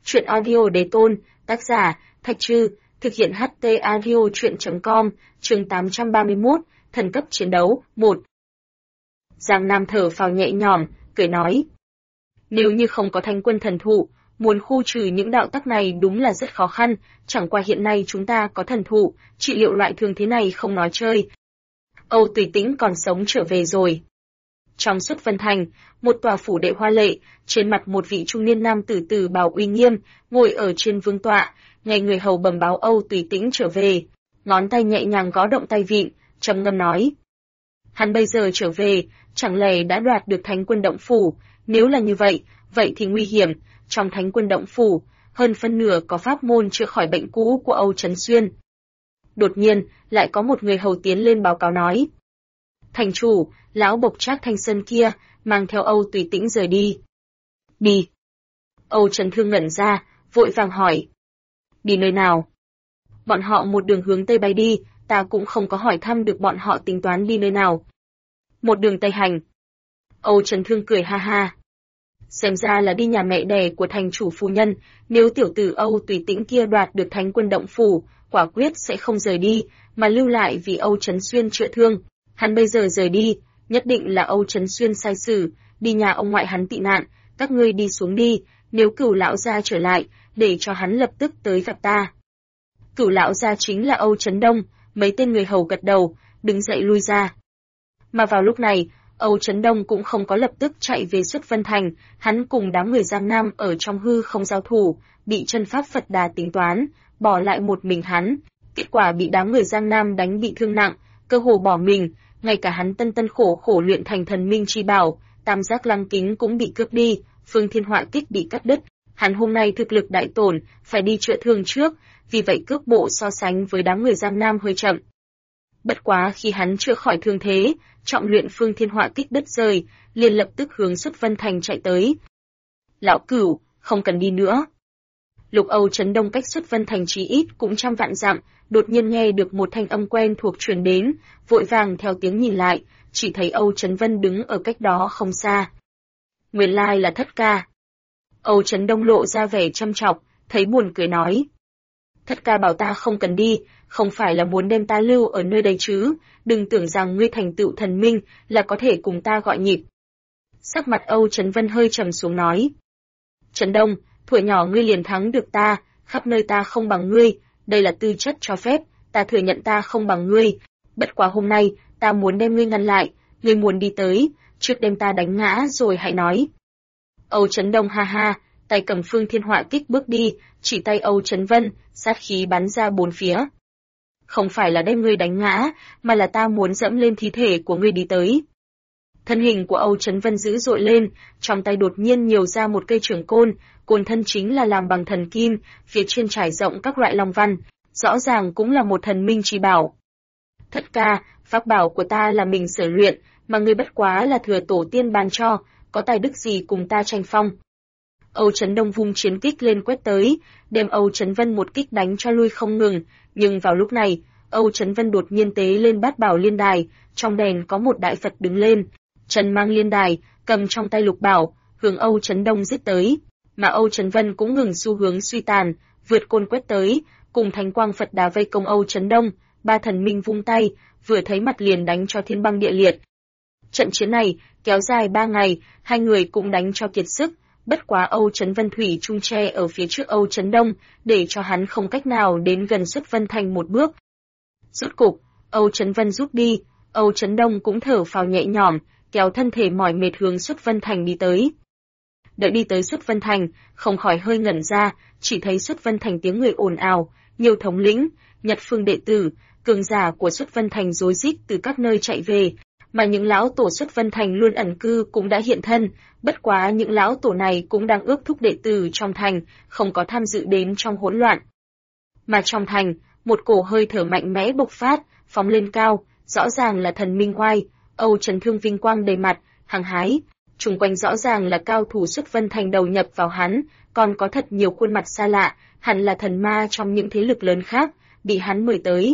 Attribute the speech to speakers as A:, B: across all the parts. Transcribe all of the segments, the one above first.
A: Truyện audio đế tôn, tác giả, Thạch Trư, thực hiện HT audio truyện.com, chương 831, thần cấp chiến đấu, 1. Giang Nam thở phào nhẹ nhõm, cười nói. Nếu như không có thánh quân thần thụ, muốn khu trừ những đạo tắc này đúng là rất khó khăn, chẳng qua hiện nay chúng ta có thần thụ, trị liệu loại thương thế này không nói chơi. Âu Tùy Tĩnh còn sống trở về rồi. Trong Xuất Vân Thành, một tòa phủ đệ hoa lệ, trên mặt một vị trung niên nam tử tử bào uy nghiêm, ngồi ở trên vương tọa, nghe người hầu bẩm báo Âu Tùy Tĩnh trở về, ngón tay nhẹ nhàng gõ động tay vịn, trầm ngâm nói: hắn bây giờ trở về, chẳng lẽ đã đoạt được Thánh Quân Động Phủ? Nếu là như vậy, vậy thì nguy hiểm. Trong Thánh Quân Động Phủ, hơn phân nửa có pháp môn chữa khỏi bệnh cũ của Âu Chấn Xuyên. Đột nhiên, lại có một người hầu tiến lên báo cáo nói: thành chủ, lão bộc Trác Thanh Sơn kia, mang theo Âu Tùy Tĩnh rời đi. Đi. Âu Chấn Thương ngẩn ra, vội vàng hỏi: đi nơi nào? Bọn họ một đường hướng Tây bay đi, ta cũng không có hỏi thăm được bọn họ tính toán đi nơi nào. Một đường Tây hành. Âu Chấn Thương cười ha ha. Xem ra là đi nhà mẹ đẻ của thành chủ phu nhân, nếu tiểu tử Âu Tùy Tĩnh kia đoạt được Thánh Quân Động Phủ, quả quyết sẽ không rời đi, mà lưu lại vì Âu Chấn Xuyên chữa thương. Hắn bây giờ rời đi, nhất định là Âu Chấn Xuyên sai sử, đi nhà ông ngoại hắn tị nạn, các ngươi đi xuống đi, nếu Cửu lão gia trở lại, để cho hắn lập tức tới gặp ta. Cửu lão gia chính là Âu Chấn Đông, mấy tên người hầu gật đầu, đứng dậy lui ra. Mà vào lúc này, Âu Chấn Đông cũng không có lập tức chạy về Xuất Vân Thành, hắn cùng đám người Giang Nam ở trong hư không giao thủ, bị chân pháp Phật Đà tính toán, bỏ lại một mình hắn, kết quả bị đám người Giang Nam đánh bị thương nặng, cơ hồ bỏ mình, ngay cả hắn tân tân khổ khổ luyện thành thần minh chi bảo, Tam Giác Lăng Kính cũng bị cướp đi, Phương Thiên Họa Kích bị cắt đứt, hắn hôm nay thực lực đại tổn, phải đi chữa thương trước, vì vậy cước bộ so sánh với đám người Giang Nam hơi chậm. Bất quá khi hắn chữa khỏi thương thế, trọng luyện Phương Thiên Họa Kích đứt rời, liền lập tức hướng Xuất Vân Thành chạy tới. Lão Cửu, không cần đi nữa. Lục Âu Chấn Đông cách Xuất Vân Thành chí ít cũng trăm vạn dặm, đột nhiên nghe được một thanh âm quen thuộc truyền đến, vội vàng theo tiếng nhìn lại, chỉ thấy Âu Chấn Vân đứng ở cách đó không xa. Nguyên lai là Thất ca. Âu Chấn Đông lộ ra vẻ chăm chọc, thấy buồn cười nói: Thất ca bảo ta không cần đi, không phải là muốn đem ta lưu ở nơi đây chứ, đừng tưởng rằng ngươi thành tựu thần minh là có thể cùng ta gọi nhịp. Sắc mặt Âu Chấn Vân hơi trầm xuống nói: Trấn Đông, thuở nhỏ ngươi liền thắng được ta, khắp nơi ta không bằng ngươi, đây là tư chất cho phép, ta thừa nhận ta không bằng ngươi, bất quá hôm nay, ta muốn đem ngươi ngăn lại, ngươi muốn đi tới, trước đem ta đánh ngã rồi hãy nói. Âu Chấn Đông ha ha, tay cầm Phương Thiên Họa Kích bước đi, chỉ tay Âu Chấn Vân, sát khí bắn ra bốn phía. Không phải là đem ngươi đánh ngã, mà là ta muốn dẫm lên thi thể của ngươi đi tới. Thân hình của Âu Chấn Vân dữ dội lên, trong tay đột nhiên nhiều ra một cây trường côn, côn thân chính là làm bằng thần kim, phía trên trải rộng các loại long văn, rõ ràng cũng là một thần minh chi bảo. Thất ca, pháp bảo của ta là mình sở luyện, mà ngươi bất quá là thừa tổ tiên ban cho, có tài đức gì cùng ta tranh phong. Âu Chấn Đông vung chiến kích lên quét tới, đem Âu Chấn Vân một kích đánh cho lui không ngừng, nhưng vào lúc này, Âu Chấn Vân đột nhiên tế lên bát bảo liên đài, trong đèn có một đại Phật đứng lên, trần mang liên đài, cầm trong tay lục bảo, hướng Âu Chấn Đông giết tới, mà Âu Chấn Vân cũng ngừng xu hướng suy tàn, vượt côn quét tới, cùng thánh quang Phật Đà vây công Âu Chấn Đông, ba thần minh vung tay, vừa thấy mặt liền đánh cho thiên băng địa liệt. Trận chiến này kéo dài 3 ngày, hai người cũng đánh cho kiệt sức, bất quá Âu Chấn Vân thủy chung tre ở phía trước Âu Chấn Đông, để cho hắn không cách nào đến gần Xuất Vân Thành một bước. Rốt cục, Âu Chấn Vân rút đi, Âu Chấn Đông cũng thở phào nhẹ nhõm, kéo thân thể mỏi mệt hướng Xuất Vân Thành đi tới. Đợi đi tới Xuất Vân Thành, không khỏi hơi ngẩn ra, chỉ thấy Xuất Vân Thành tiếng người ồn ào, nhiều thống lĩnh, Nhật Phương đệ tử, cường giả của Xuất Vân Thành rối rít từ các nơi chạy về, mà những lão tổ Xuất Vân Thành luôn ẩn cư cũng đã hiện thân, bất quá những lão tổ này cũng đang ước thúc đệ tử trong thành, không có tham dự đến trong hỗn loạn. Mà trong thành, một cổ hơi thở mạnh mẽ bộc phát, phóng lên cao, rõ ràng là thần minh oai, Âu Chấn Thương vinh quang đầy mặt, hăng hái, chung quanh rõ ràng là cao thủ Xuất Vân Thành đầu nhập vào hắn, còn có thật nhiều khuôn mặt xa lạ, hẳn là thần ma trong những thế lực lớn khác, bị hắn mời tới.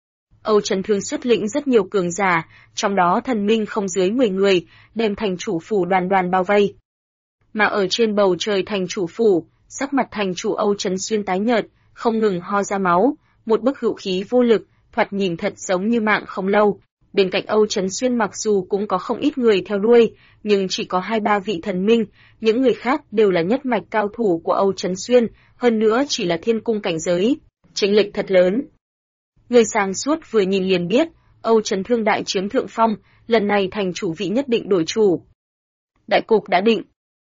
A: Âu Chấn Thương xuất lĩnh rất nhiều cường giả, trong đó thần minh không dưới 10 người, đem thành chủ phủ đoàn đoàn bao vây. Mà ở trên bầu trời thành chủ phủ, Sắc mặt thành chủ Âu Trấn Xuyên tái nhợt, không ngừng ho ra máu, một bức hữu khí vô lực, thoạt nhìn thật giống như mạng không lâu. Bên cạnh Âu Trấn Xuyên mặc dù cũng có không ít người theo đuôi, nhưng chỉ có 2-3 vị thần minh, những người khác đều là nhất mạch cao thủ của Âu Trấn Xuyên, hơn nữa chỉ là thiên cung cảnh giới, chênh lệch thật lớn. Người sáng suốt vừa nhìn liền biết, Âu Trấn Thương đại chiếm thượng phong, lần này thành chủ vị nhất định đổi chủ. Đại cục đã định.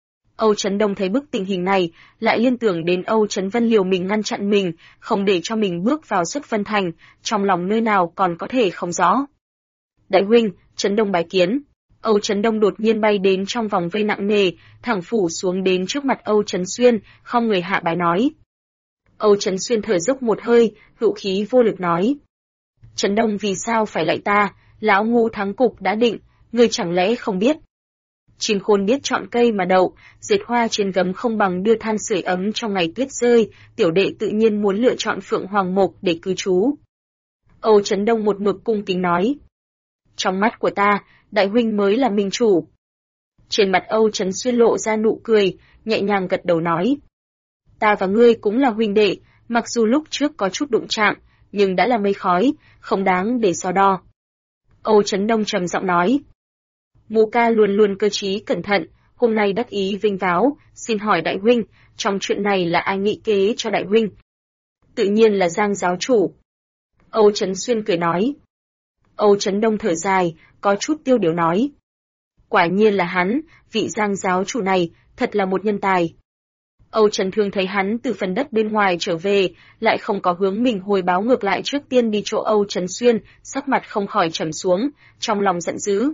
A: Âu Trấn Đông thấy bức tình hình này, lại liên tưởng đến Âu Trấn Vân liều mình ngăn chặn mình, không để cho mình bước vào Xuất Vân Thành, trong lòng nơi nào còn có thể không rõ. Đại huynh, Trấn Đông bái kiến. Âu Trấn Đông đột nhiên bay đến trong vòng vây nặng nề, thẳng phủ xuống đến trước mặt Âu Trấn Xuyên, không người hạ bái nói. Âu Trấn Xuyên thở dốc một hơi, hữu khí vô lực nói. Trấn Đông vì sao phải lại ta, lão ngu thắng cục đã định, ngươi chẳng lẽ không biết. Chim khôn biết chọn cây mà đậu, dệt hoa trên gấm không bằng đưa than sưởi ấm trong ngày tuyết rơi, tiểu đệ tự nhiên muốn lựa chọn Phượng Hoàng Mộc để cư trú. Âu Trấn Đông một mực cung kính nói. Trong mắt của ta, đại huynh mới là minh chủ. Trên mặt Âu Trấn Xuyên lộ ra nụ cười, nhẹ nhàng gật đầu nói. Ta và ngươi cũng là huynh đệ, mặc dù lúc trước có chút đụng chạm, nhưng đã là mây khói, không đáng để so đo. Âu Trấn Đông trầm giọng nói. Mù ca luôn luôn cơ trí cẩn thận, hôm nay đắc ý vinh váo, xin hỏi đại huynh, trong chuyện này là ai nghị kế cho đại huynh? Tự nhiên là Giang giáo chủ. Âu Trấn Xuyên cười nói. Âu Trấn Đông thở dài, có chút tiêu điều nói. Quả nhiên là hắn, vị Giang giáo chủ này, thật là một nhân tài. Âu Trấn Thương thấy hắn từ phần đất bên ngoài trở về, lại không có hướng mình hồi báo ngược lại trước tiên đi chỗ Âu Trấn Xuyên, sắc mặt không khỏi trầm xuống, trong lòng giận dữ.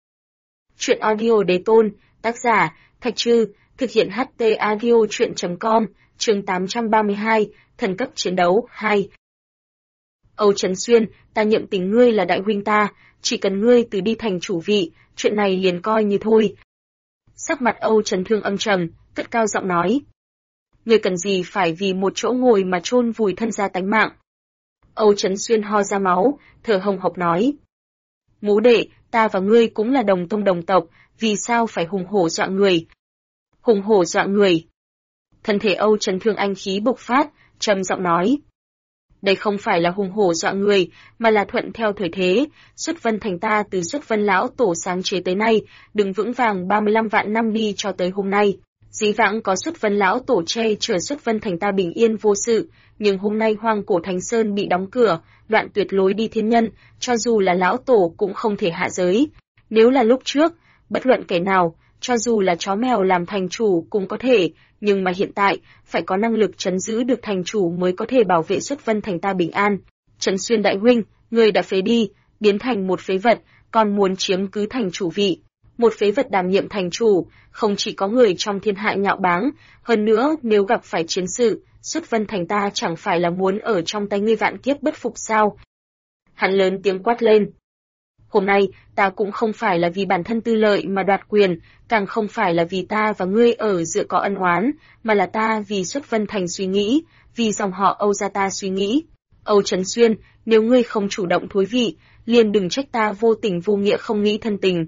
A: Chuyện audio Đế Tôn, tác giả, Thạch Trư, thực hiện HT audio chuyện.com, chương 832, thần cấp chiến đấu, 2. Âu Trấn Xuyên, ta nhiệm tình ngươi là đại huynh ta, chỉ cần ngươi từ đi thành chủ vị, chuyện này liền coi như thôi. Sắc mặt Âu Trấn Thương âm trầm, cất cao giọng nói. Ngươi cần gì phải vì một chỗ ngồi mà chôn vùi thân gia tánh mạng. Âu Trấn Xuyên ho ra máu, thở hồng hộc nói. Mũ đệ, ta và ngươi cũng là đồng tông đồng tộc, vì sao phải hùng hổ dọa người? Hùng hổ dọa người. Thân thể Âu Trấn Thương anh khí bộc phát, trầm giọng nói. Đây không phải là hùng hổ dọa người, mà là thuận theo thời thế, Xuất Vân Thành ta từ Xuất Vân lão tổ sáng chế tới nay, đứng vững vàng 35 vạn năm đi cho tới hôm nay. Dĩ vãng có Xuất Vân lão tổ che chở Xuất Vân Thành ta bình yên vô sự, nhưng hôm nay Hoang Cổ Thành Sơn bị đóng cửa, đoạn tuyệt lối đi thiên nhân, cho dù là lão tổ cũng không thể hạ giới. Nếu là lúc trước, bất luận kẻ nào, cho dù là chó mèo làm thành chủ cũng có thể, nhưng mà hiện tại, phải có năng lực trấn giữ được thành chủ mới có thể bảo vệ Xuất Vân Thành ta bình an. Trấn Xuyên đại huynh, người đã phế đi, biến thành một phế vật, còn muốn chiếm cứ thành chủ vị. Một phế vật đảm nhiệm thành chủ, không chỉ có người trong thiên hạ nhạo báng, hơn nữa nếu gặp phải chiến sự, Xuất Vân Thành ta chẳng phải là muốn ở trong tay ngươi vạn kiếp bất phục sao? Hắn lớn tiếng quát lên. Hôm nay, ta cũng không phải là vì bản thân tư lợi mà đoạt quyền, càng không phải là vì ta và ngươi ở giữa có ân oán, mà là ta vì Xuất Vân Thành suy nghĩ, vì dòng họ Âu gia ta suy nghĩ. Âu Trấn Xuyên, nếu ngươi không chủ động thối vị, liền đừng trách ta vô tình vô nghĩa không nghĩ thân tình.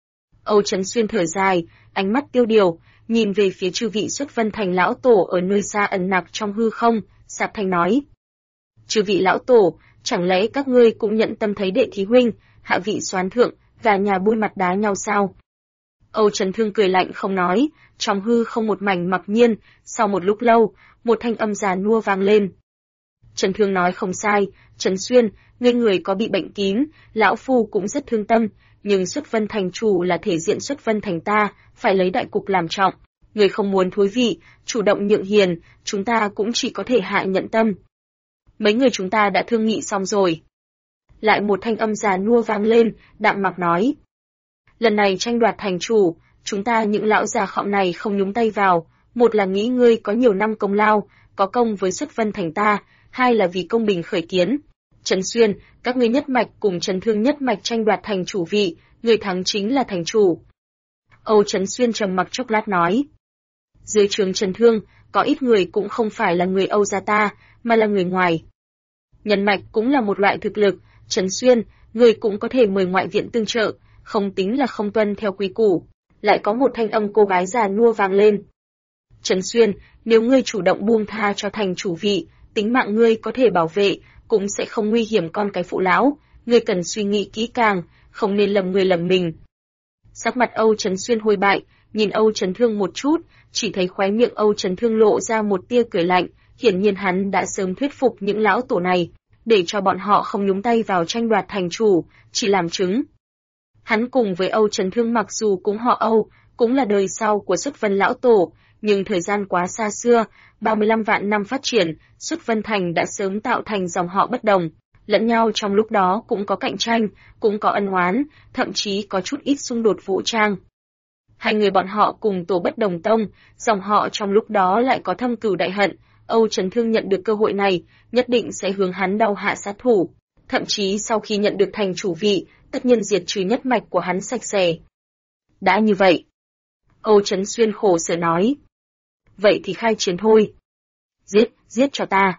A: Âu Trấn Xuyên thở dài, ánh mắt tiêu điều, nhìn về phía chư vị Xuất Vân Thành lão tổ ở nơi xa ẩn nặc trong hư không, sạp thanh nói. Chư vị lão tổ, chẳng lẽ các ngươi cũng nhận tâm thấy đệ thí huynh, hạ vị soán thượng, và nhà bôi mặt đá nhau sao? Âu Trấn Thương cười lạnh không nói, trong hư không một mảnh mặc nhiên, sau một lúc lâu, một thanh âm già nua vang lên. Trấn Thương nói không sai, Trấn Xuyên, ngươi người có bị bệnh kín, lão phu cũng rất thương tâm, nhưng Xuất Vân Thành chủ là thể diện Xuất Vân Thành ta, phải lấy đại cục làm trọng. Người không muốn thối vị, chủ động nhượng hiền, chúng ta cũng chỉ có thể hạ nhận tâm. Mấy người chúng ta đã thương nghị xong rồi. Lại một thanh âm già nua vang lên, đạm mạc nói. Lần này tranh đoạt thành chủ, chúng ta những lão già khọm này không nhúng tay vào, một là nghĩ ngươi có nhiều năm công lao, có công với Xuất Vân Thành ta, hai là vì công bình khởi kiến. Trấn Xuyên, các ngươi nhất mạch cùng Trấn Thương nhất mạch tranh đoạt thành chủ vị, người thắng chính là thành chủ. Âu Trấn Xuyên trầm mặc chốc lát nói. Dưới trướng Trấn Thương, có ít người cũng không phải là người Âu gia ta, mà là người ngoài. Nhân mạch cũng là một loại thực lực, Trấn Xuyên, người cũng có thể mời ngoại viện tương trợ, không tính là không tuân theo quy củ. Lại có một thanh âm cô gái già nua vang lên. Trấn Xuyên, nếu ngươi chủ động buông tha cho thành chủ vị, tính mạng ngươi có thể bảo vệ, cũng sẽ không nguy hiểm con cái phụ lão, ngươi cần suy nghĩ kỹ càng, không nên lầm người lầm mình. Sắc mặt Âu Chấn Xuyên hôi bại, nhìn Âu Chấn Thương một chút, chỉ thấy khóe miệng Âu Chấn Thương lộ ra một tia cười lạnh, hiển nhiên hắn đã sớm thuyết phục những lão tổ này, để cho bọn họ không nhúng tay vào tranh đoạt thành chủ, chỉ làm chứng. Hắn cùng với Âu Chấn Thương mặc dù cũng họ Âu, cũng là đời sau của Xuất Vân lão tổ, nhưng thời gian quá xa xưa, 35 vạn năm phát triển, Xuất Vân Thành đã sớm tạo thành dòng họ bất đồng, lẫn nhau trong lúc đó cũng có cạnh tranh, cũng có ân oán, thậm chí có chút ít xung đột vũ trang. Hai người bọn họ cùng tổ bất đồng tông, dòng họ trong lúc đó lại có thâm cừu đại hận, Âu Chấn Thương nhận được cơ hội này, nhất định sẽ hướng hắn đau hạ sát thủ, thậm chí sau khi nhận được thành chủ vị, tất nhiên diệt trừ nhất mạch của hắn sạch sẽ. Đã như vậy, Âu Chấn Xuyên khổ sở nói, vậy thì khai chiến thôi. Giết cho ta.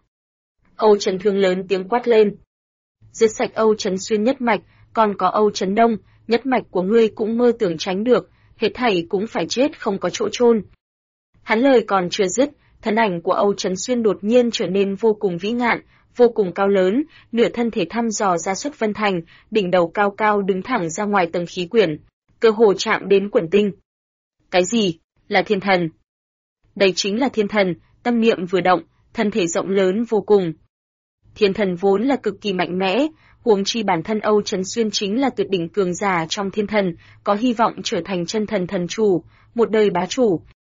A: Âu Chấn Thương lớn tiếng quát lên. Giết sạch Âu Chấn Xuyên nhất mạch, còn có Âu Chấn Đông, nhất mạch của ngươi cũng mơ tưởng tránh được, hết thảy cũng phải chết không có chỗ chôn. Hắn lời còn chưa dứt, thân ảnh của Âu Chấn Xuyên đột nhiên trở nên vô cùng vĩ ngạn, vô cùng cao lớn, nửa thân thể thăm dò ra Xuất Vân Thành, đỉnh đầu cao cao đứng thẳng ra ngoài tầng khí quyển, cơ hồ chạm đến quần tinh. Cái gì? Là thiên thần. Đây chính là thiên thần, tâm niệm vừa động, thân thể rộng lớn vô cùng. Thiên thần vốn là cực kỳ mạnh mẽ, huống chi bản thân Âu Chấn Xuyên chính là tuyệt đỉnh cường giả trong thiên thần, có hy vọng trở thành chân thần thần chủ, một đời bá chủ.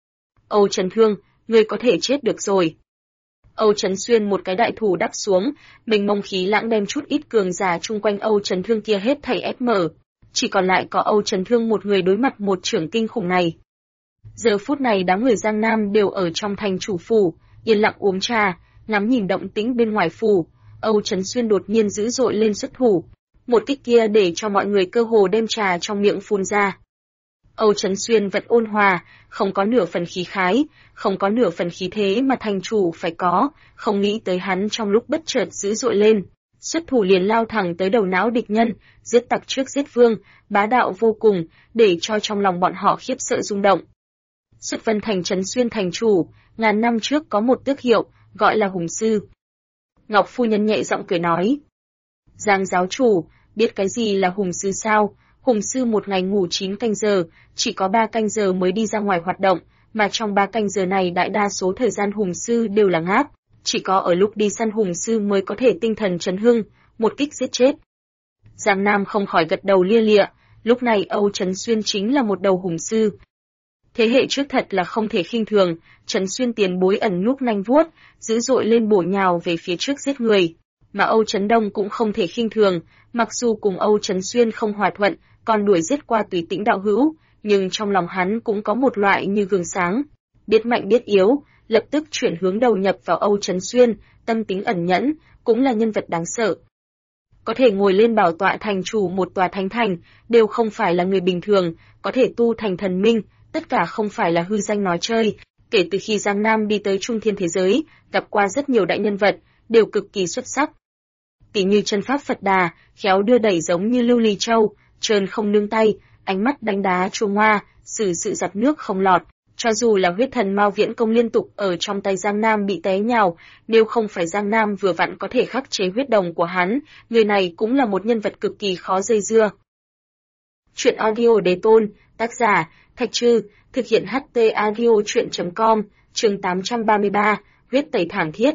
A: Âu Chấn Thương, ngươi có thể chết được rồi. Âu Chấn Xuyên một cái đại thủ đắp xuống, mênh mông khí lãng đem chút ít cường giả chung quanh Âu Chấn Thương kia hết thảy ép mở, chỉ còn lại có Âu Chấn Thương một người đối mặt một chưởng kinh khủng này. Giờ phút này đám người Giang Nam đều ở trong thành chủ phủ, yên lặng uống trà, ngắm nhìn động tĩnh bên ngoài phủ. Âu Chấn Xuyên đột nhiên dữ dội lên xuất thủ, một kích kia để cho mọi người cơ hồ đem trà trong miệng phun ra. Âu Chấn Xuyên vẫn ôn hòa, không có nửa phần khí khái, không có nửa phần khí thế mà thành chủ phải có, không nghĩ tới hắn trong lúc bất chợt dữ dội lên, xuất thủ liền lao thẳng tới đầu não địch nhân, giết tặc trước giết vương, bá đạo vô cùng, để cho trong lòng bọn họ khiếp sợ rung động. Xuất Vân Thành Chấn Xuyên thành chủ, ngàn năm trước có một tước hiệu, gọi là Hùng Sư. Ngọc phu nhân nhẹ giọng cười nói. Giang giáo chủ, biết cái gì là Hùng Sư sao? Hùng Sư một ngày ngủ 9 canh giờ, chỉ có 3 canh giờ mới đi ra ngoài hoạt động, mà trong 3 canh giờ này đại đa số thời gian Hùng Sư đều là ngáp, chỉ có ở lúc đi săn Hùng Sư mới có thể tinh thần chấn hưng, một kích giết chết. Giang Nam không khỏi gật đầu lia lịa, lúc này Âu Chấn Xuyên chính là một đầu Hùng Sư. Thế hệ trước thật là không thể khinh thường, Chấn Xuyên tiền bối ẩn núp nanh vuốt, dữ dội lên bổ nhào về phía trước giết người. Mà Âu Chấn Đông cũng không thể khinh thường, mặc dù cùng Âu Chấn Xuyên không hòa thuận, còn đuổi giết qua Tùy Tĩnh đạo hữu, nhưng trong lòng hắn cũng có một loại như gương sáng, biết mạnh biết yếu, lập tức chuyển hướng đầu nhập vào Âu Chấn Xuyên, tâm tính ẩn nhẫn, cũng là nhân vật đáng sợ. Có thể ngồi lên bảo tọa thành chủ một tòa thánh thành, đều không phải là người bình thường, có thể tu thành thần minh, tất cả không phải là hư danh nói chơi. Kể từ khi Giang Nam đi tới trung thiên thế giới, gặp qua rất nhiều đại nhân vật, đều cực kỳ xuất sắc. Tỉ như chân pháp Phật Đà, khéo đưa đẩy giống như lưu ly châu, trơn không nương tay, ánh mắt đánh đá chua ngoa, xử sự giặt nước không lọt. Cho dù là huyết thần Mao Viễn Công liên tục ở trong tay Giang Nam bị té nhào, nếu không phải Giang Nam vừa vặn có thể khắc chế huyết đồng của hắn, người này cũng là một nhân vật cực kỳ khó dây dưa. Chuyện audio đề tôn, tác giả, Thạch Trư, thực hiện HT audio chuyện.com, chương 833, huyết tẩy thảm thiết.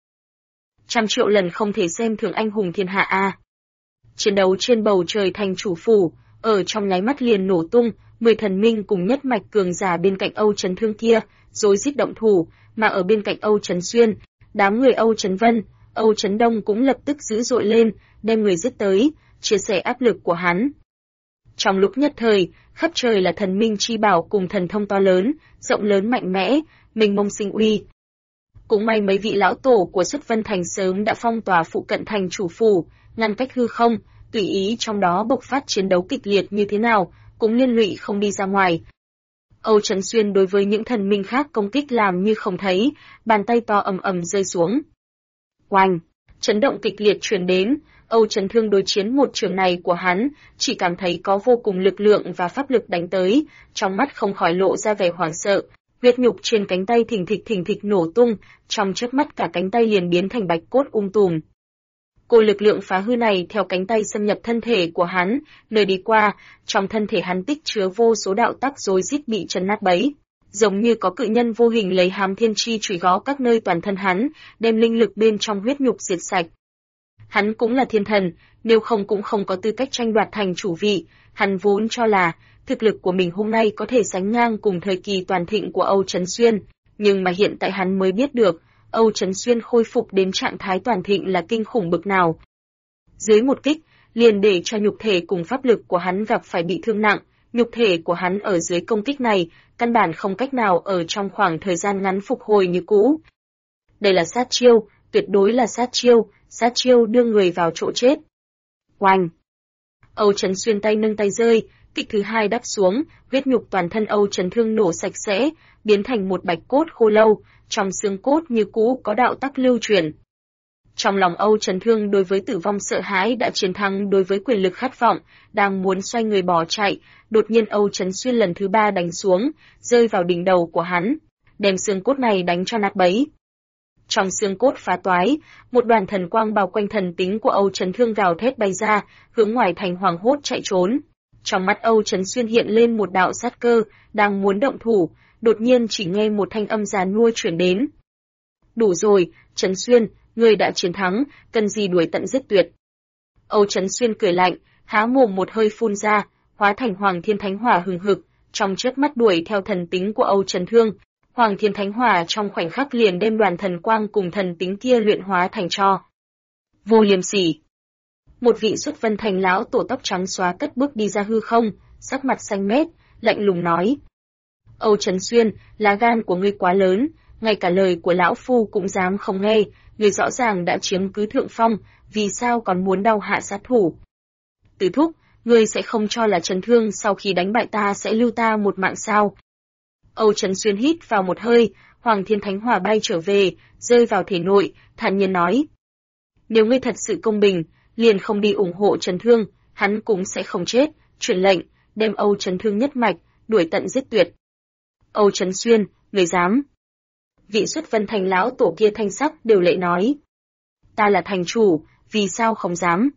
A: 100 triệu lần không thể xem thường anh hùng thiên hạ a. Chiến đấu trên bầu trời thành chủ phủ, ở trong nháy mắt liền nổ tung, 10 thần minh cùng nhất mạch cường giả bên cạnh Âu Chấn Thương kia, rối rít động thủ, mà ở bên cạnh Âu Chấn Xuyên, đám người Âu Chấn Vân, Âu Chấn Đông cũng lập tức dữ dội lên, đem người giết tới, chia sẻ áp lực của hắn. Trong lúc nhất thời, khắp trời là thần minh chi bảo cùng thần thông to lớn, rộng lớn mạnh mẽ, mênh mông sinh uy. Cũng may mấy vị lão tổ của Xuất Vân Thành sớm đã phong tỏa phụ cận thành chủ phủ, ngăn cách hư không, tùy ý trong đó bộc phát chiến đấu kịch liệt như thế nào, cũng liên lụy không đi ra ngoài. Âu Chấn Xuyên đối với những thần minh khác công kích làm như không thấy, bàn tay to ầm ầm rơi xuống. Oanh! Chấn động kịch liệt truyền đến, Âu Chấn Thương đối chiến một trường này của hắn, chỉ cảm thấy có vô cùng lực lượng và pháp lực đánh tới, trong mắt không khỏi lộ ra vẻ hoảng sợ, Huyết nhục trên cánh tay thình thịch nổ tung, trong chớp mắt cả cánh tay liền biến thành bạch cốt tùm. Côi lực lượng phá hư này theo cánh tay xâm nhập thân thể của hắn, nơi đi qua, trong thân thể hắn tích chứa vô số đạo tắc rối rít bị chấn nát bấy. Giống như có cự nhân vô hình lấy hám thiên chi chùy gõ các nơi toàn thân hắn, đem linh lực bên trong huyết nhục diệt sạch. Hắn cũng là thiên thần, nếu không cũng không có tư cách tranh đoạt thành chủ vị, hắn vốn cho là thực lực của mình hôm nay có thể sánh ngang cùng thời kỳ toàn thịnh của Âu Chấn Xuyên, nhưng mà hiện tại hắn mới biết được, Âu Chấn Xuyên khôi phục đến trạng thái toàn thịnh là kinh khủng bực nào. Dưới một kích, liền để cho nhục thể cùng pháp lực của hắn gặp phải bị thương nặng, nhục thể của hắn ở dưới công kích này, căn bản không cách nào ở trong khoảng thời gian ngắn phục hồi như cũ. Đây là sát chiêu, tuyệt đối là sát chiêu đưa người vào chỗ chết. Oanh! Âu Chấn Xuyên tay nâng tay rơi, kích thứ hai đắp xuống, huyết nhục toàn thân Âu Chấn Thương nổ sạch sẽ, biến thành một bạch cốt khô lâu, trong xương cốt như cũ có đạo tắc lưu truyền. Trong lòng Âu Chấn Thương đối với tử vong sợ hãi đã chiến thắng đối với quyền lực khát vọng, đang muốn xoay người bỏ chạy, đột nhiên Âu Chấn Xuyên lần thứ ba đánh xuống, rơi vào đỉnh đầu của hắn, đem xương cốt này đánh cho nát bấy. Trong xương cốt phá toái, một đoàn thần quang bao quanh thần tính của Âu Chấn Thương gào thét bay ra, hướng ngoài thành hoảng hốt chạy trốn. Trong mắt Âu Chấn Xuyên hiện lên một đạo sát cơ, đang muốn động thủ, đột nhiên chỉ nghe một thanh âm già nua truyền đến. Đủ rồi, Chấn Xuyên, ngươi đã chiến thắng, cần gì đuổi tận giết tuyệt. Âu Chấn Xuyên cười lạnh, há mồm một hơi phun ra, hóa thành Hoàng Thiên Thánh Hỏa hừng hực, trong chớp mắt đuổi theo thần tính của Âu Chấn Thương. Hoàng Thiên Thánh Hỏa trong khoảnh khắc liền đem đoàn thần quang cùng thần tính kia luyện hóa thành tro. Vô liêm sỉ. Một vị Xuất Vân Thành lão tổ tóc trắng xóa cất bước đi ra hư không, sắc mặt xanh mét, lạnh lùng nói: Âu Chấn Xuyên, lá gan của ngươi quá lớn, ngay cả lời của lão phu cũng dám không nghe, ngươi rõ ràng đã chiếm cứ thượng phong, vì sao còn muốn đau hạ sát thủ? Từ thúc, ngươi sẽ không cho là Chấn Thương sau khi đánh bại ta sẽ lưu ta một mạng sao? Âu Chấn Xuyên hít vào một hơi, Hoàng Thiên Thánh Hỏa bay trở về, rơi vào thể nội, thản nhiên nói: Nếu ngươi thật sự công bình, liền không đi ủng hộ Chấn Thương, hắn cũng sẽ không chết, truyền lệnh, đem Âu Chấn Thương nhất mạch, đuổi tận giết tuyệt. Âu Chấn Xuyên, người dám? Vị Xuất Vân Thành lão tổ kia thanh sắc đều lệ nói: Ta là thành chủ, vì sao không dám?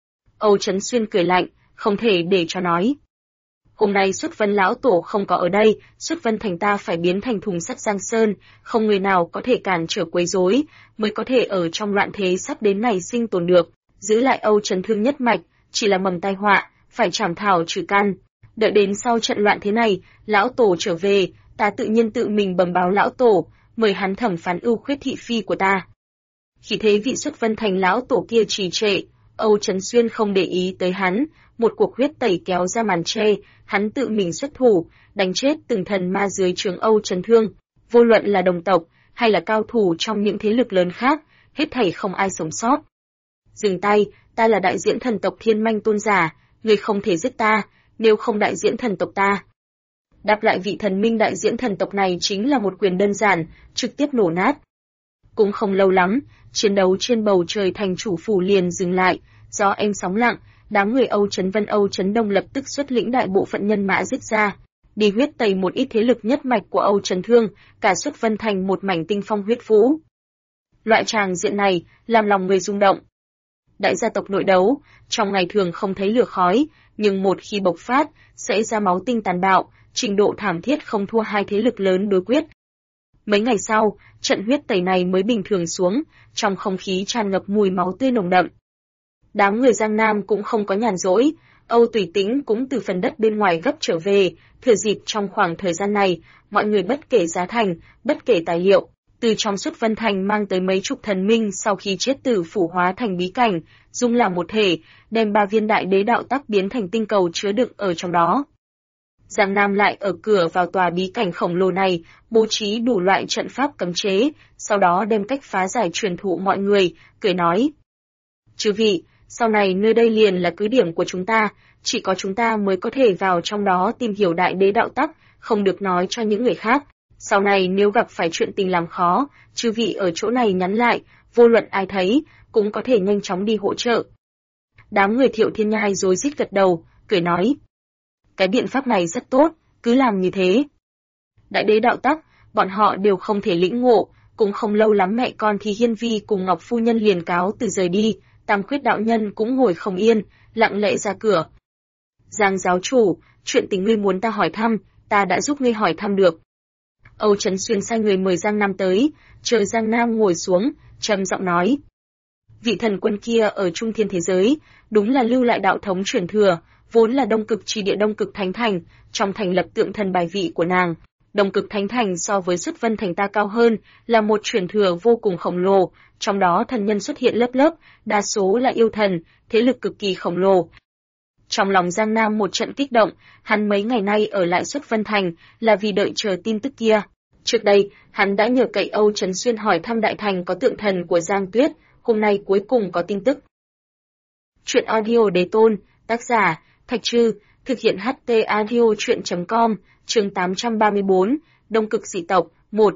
A: Âu Chấn Xuyên cười lạnh, không thể để cho nói. Hôm nay Xuất Vân lão tổ không có ở đây, Xuất Vân Thành ta phải biến thành thùng sắt Giang Sơn, không người nào có thể cản trở quấy rối, mới có thể ở trong loạn thế sắp đến này sinh tồn được. Giữ lại Âu Chấn Thương nhất mạch, chỉ là mầm tai họa, phải trảm thảo trừ căn. Đợi đến sau trận loạn thế này, lão tổ trở về, ta tự nhiên tự mình bẩm báo lão tổ, mời hắn thẩm phán ưu khuyết thị phi của ta. Khi thấy vị Xuất Vân Thành lão tổ kia trì trệ, Âu Chấn Xuyên không để ý tới hắn, một cuộc huyết tẩy kéo ra màn che, hắn tự mình xuất thủ, đánh chết từng thần ma dưới trướng Âu Chấn Thương, vô luận là đồng tộc hay là cao thủ trong những thế lực lớn khác, hết thảy không ai sống sót. Dừng tay, ta là đại diễn thần tộc Thiên Manh Tôn giả, ngươi không thể giết ta, nếu không đại diễn thần tộc ta. Đáp lại vị thần minh đại diễn thần tộc này chính là một quyền đơn giản, trực tiếp nổ nát. Cũng không lâu lắm, chiến đấu trên bầu trời thành chủ phủ liền dừng lại, gió êm sóng lặng, đám người Âu Chấn Vân Âu Chấn Đông lập tức xuất lĩnh đại bộ phận nhân mã giết ra, đi huyết tẩy một ít thế lực nhất mạch của Âu Chấn Thương, cả Xuất Vân Thành một mảnh tinh phong huyết vũ. Loại tràng diện này làm lòng người rung động. Đại gia tộc nội đấu, trong ngày thường không thấy lửa khói, nhưng một khi bộc phát, sẽ ra máu tinh tàn bạo, trình độ thảm thiết không thua hai thế lực lớn đối quyết. Mấy ngày sau, trận huyết tẩy này mới bình thường xuống, trong không khí tràn ngập mùi máu tươi nồng đậm. Đám người Giang Nam cũng không có nhàn rỗi, Âu Tùy Tĩnh cũng từ phần đất bên ngoài gấp trở về, thừa dịp trong khoảng thời gian này, mọi người bất kể giá thành, bất kể tài liệu, từ trong Xuất Vân Thành mang tới mấy chục thần minh sau khi chết tử phủ hóa thành bí cảnh, dung làm một thể, đem 3 viên đại đế đạo tắc biến thành tinh cầu chứa đựng ở trong đó. Giang Nam lại ở cửa vào tòa bí cảnh khổng lồ này, bố trí đủ loại trận pháp cấm chế, sau đó đem cách phá giải truyền thụ mọi người, cười nói: Chư vị, sau này nơi đây liền là cứ điểm của chúng ta, chỉ có chúng ta mới có thể vào trong đó tìm hiểu đại đế đạo tắc, không được nói cho những người khác. Sau này nếu gặp phải chuyện tình làm khó, chư vị ở chỗ này nhắn lại, vô luận ai thấy, cũng có thể nhanh chóng đi hỗ trợ. Đám người Thiệu Thiên Nhai rối rít gật đầu, cười nói: Cái biện pháp này rất tốt, cứ làm như thế. Đại đế đạo tắc, bọn họ đều không thể lĩnh ngộ. Cũng không lâu lắm mẹ con thì Hiên Vi cùng Ngọc phu nhân liền cáo từ rời đi, Tam Khuyết đạo nhân cũng ngồi không yên, lặng lẽ ra cửa. Giang giáo chủ, chuyện tình ngươi muốn ta hỏi thăm, ta đã giúp ngươi hỏi thăm được. Âu Trấn Xuyên sai người mời Giang Nam tới, chờ Giang Nam ngồi xuống, trầm giọng nói. Vị thần quân kia ở trung thiên thế giới, đúng là lưu lại đạo thống truyền thừa, vốn là Đông Cực Chi Địa Đông Cực Thánh Thành, trong thành lập tượng thần bài vị của nàng. Đông Cực Thánh Thành so với Xuất Vân Thành ta cao hơn, là một truyền thừa vô cùng khổng lồ, trong đó thần nhân xuất hiện lớp lớp, đa số là yêu thần, thế lực cực kỳ khổng lồ. Trong lòng Giang Nam một trận kích động, hắn mấy ngày nay ở lại Xuất Vân Thành là vì đợi chờ tin tức kia. Trước đây, hắn đã nhờ cậy Âu Trấn Xuyên hỏi thăm đại thành có tượng thần của Giang Tuyết, hôm nay cuối cùng có tin tức. Chuyện audio Đế Tôn, tác giả, Thạch Trư, thực hiện HT audio chuyện.com, chương 834, Đông Cực dị tộc, 1.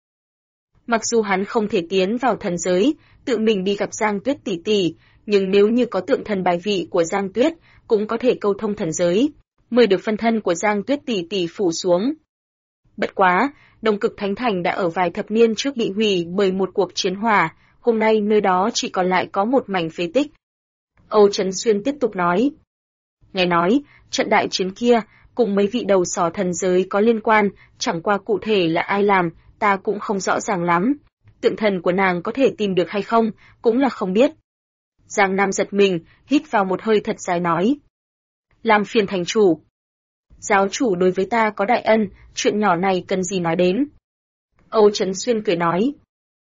A: Mặc dù hắn không thể tiến vào thần giới, tự mình đi gặp Giang Tuyết tỷ tỷ, nhưng nếu như có tượng thần bài vị của Giang Tuyết, cũng có thể câu thông thần giới, mời được phân thân của Giang Tuyết tỷ tỷ phủ xuống. Bất quá, Đông Cực Thánh Thành đã ở vài thập niên trước bị hủy bởi một cuộc chiến hỏa, hôm nay nơi đó chỉ còn lại có một mảnh phế tích. Âu Trấn Xuyên tiếp tục nói. Nghe nói, trận đại chiến kia, cùng mấy vị đầu sỏ thần giới có liên quan, chẳng qua cụ thể là ai làm, ta cũng không rõ ràng lắm. Tượng thần của nàng có thể tìm được hay không, cũng là không biết. Giang Nam giật mình, hít vào một hơi thật dài nói. Làm phiền thành chủ. Giáo chủ đối với ta có đại ân, chuyện nhỏ này cần gì nói đến. Âu Trấn Xuyên cười nói.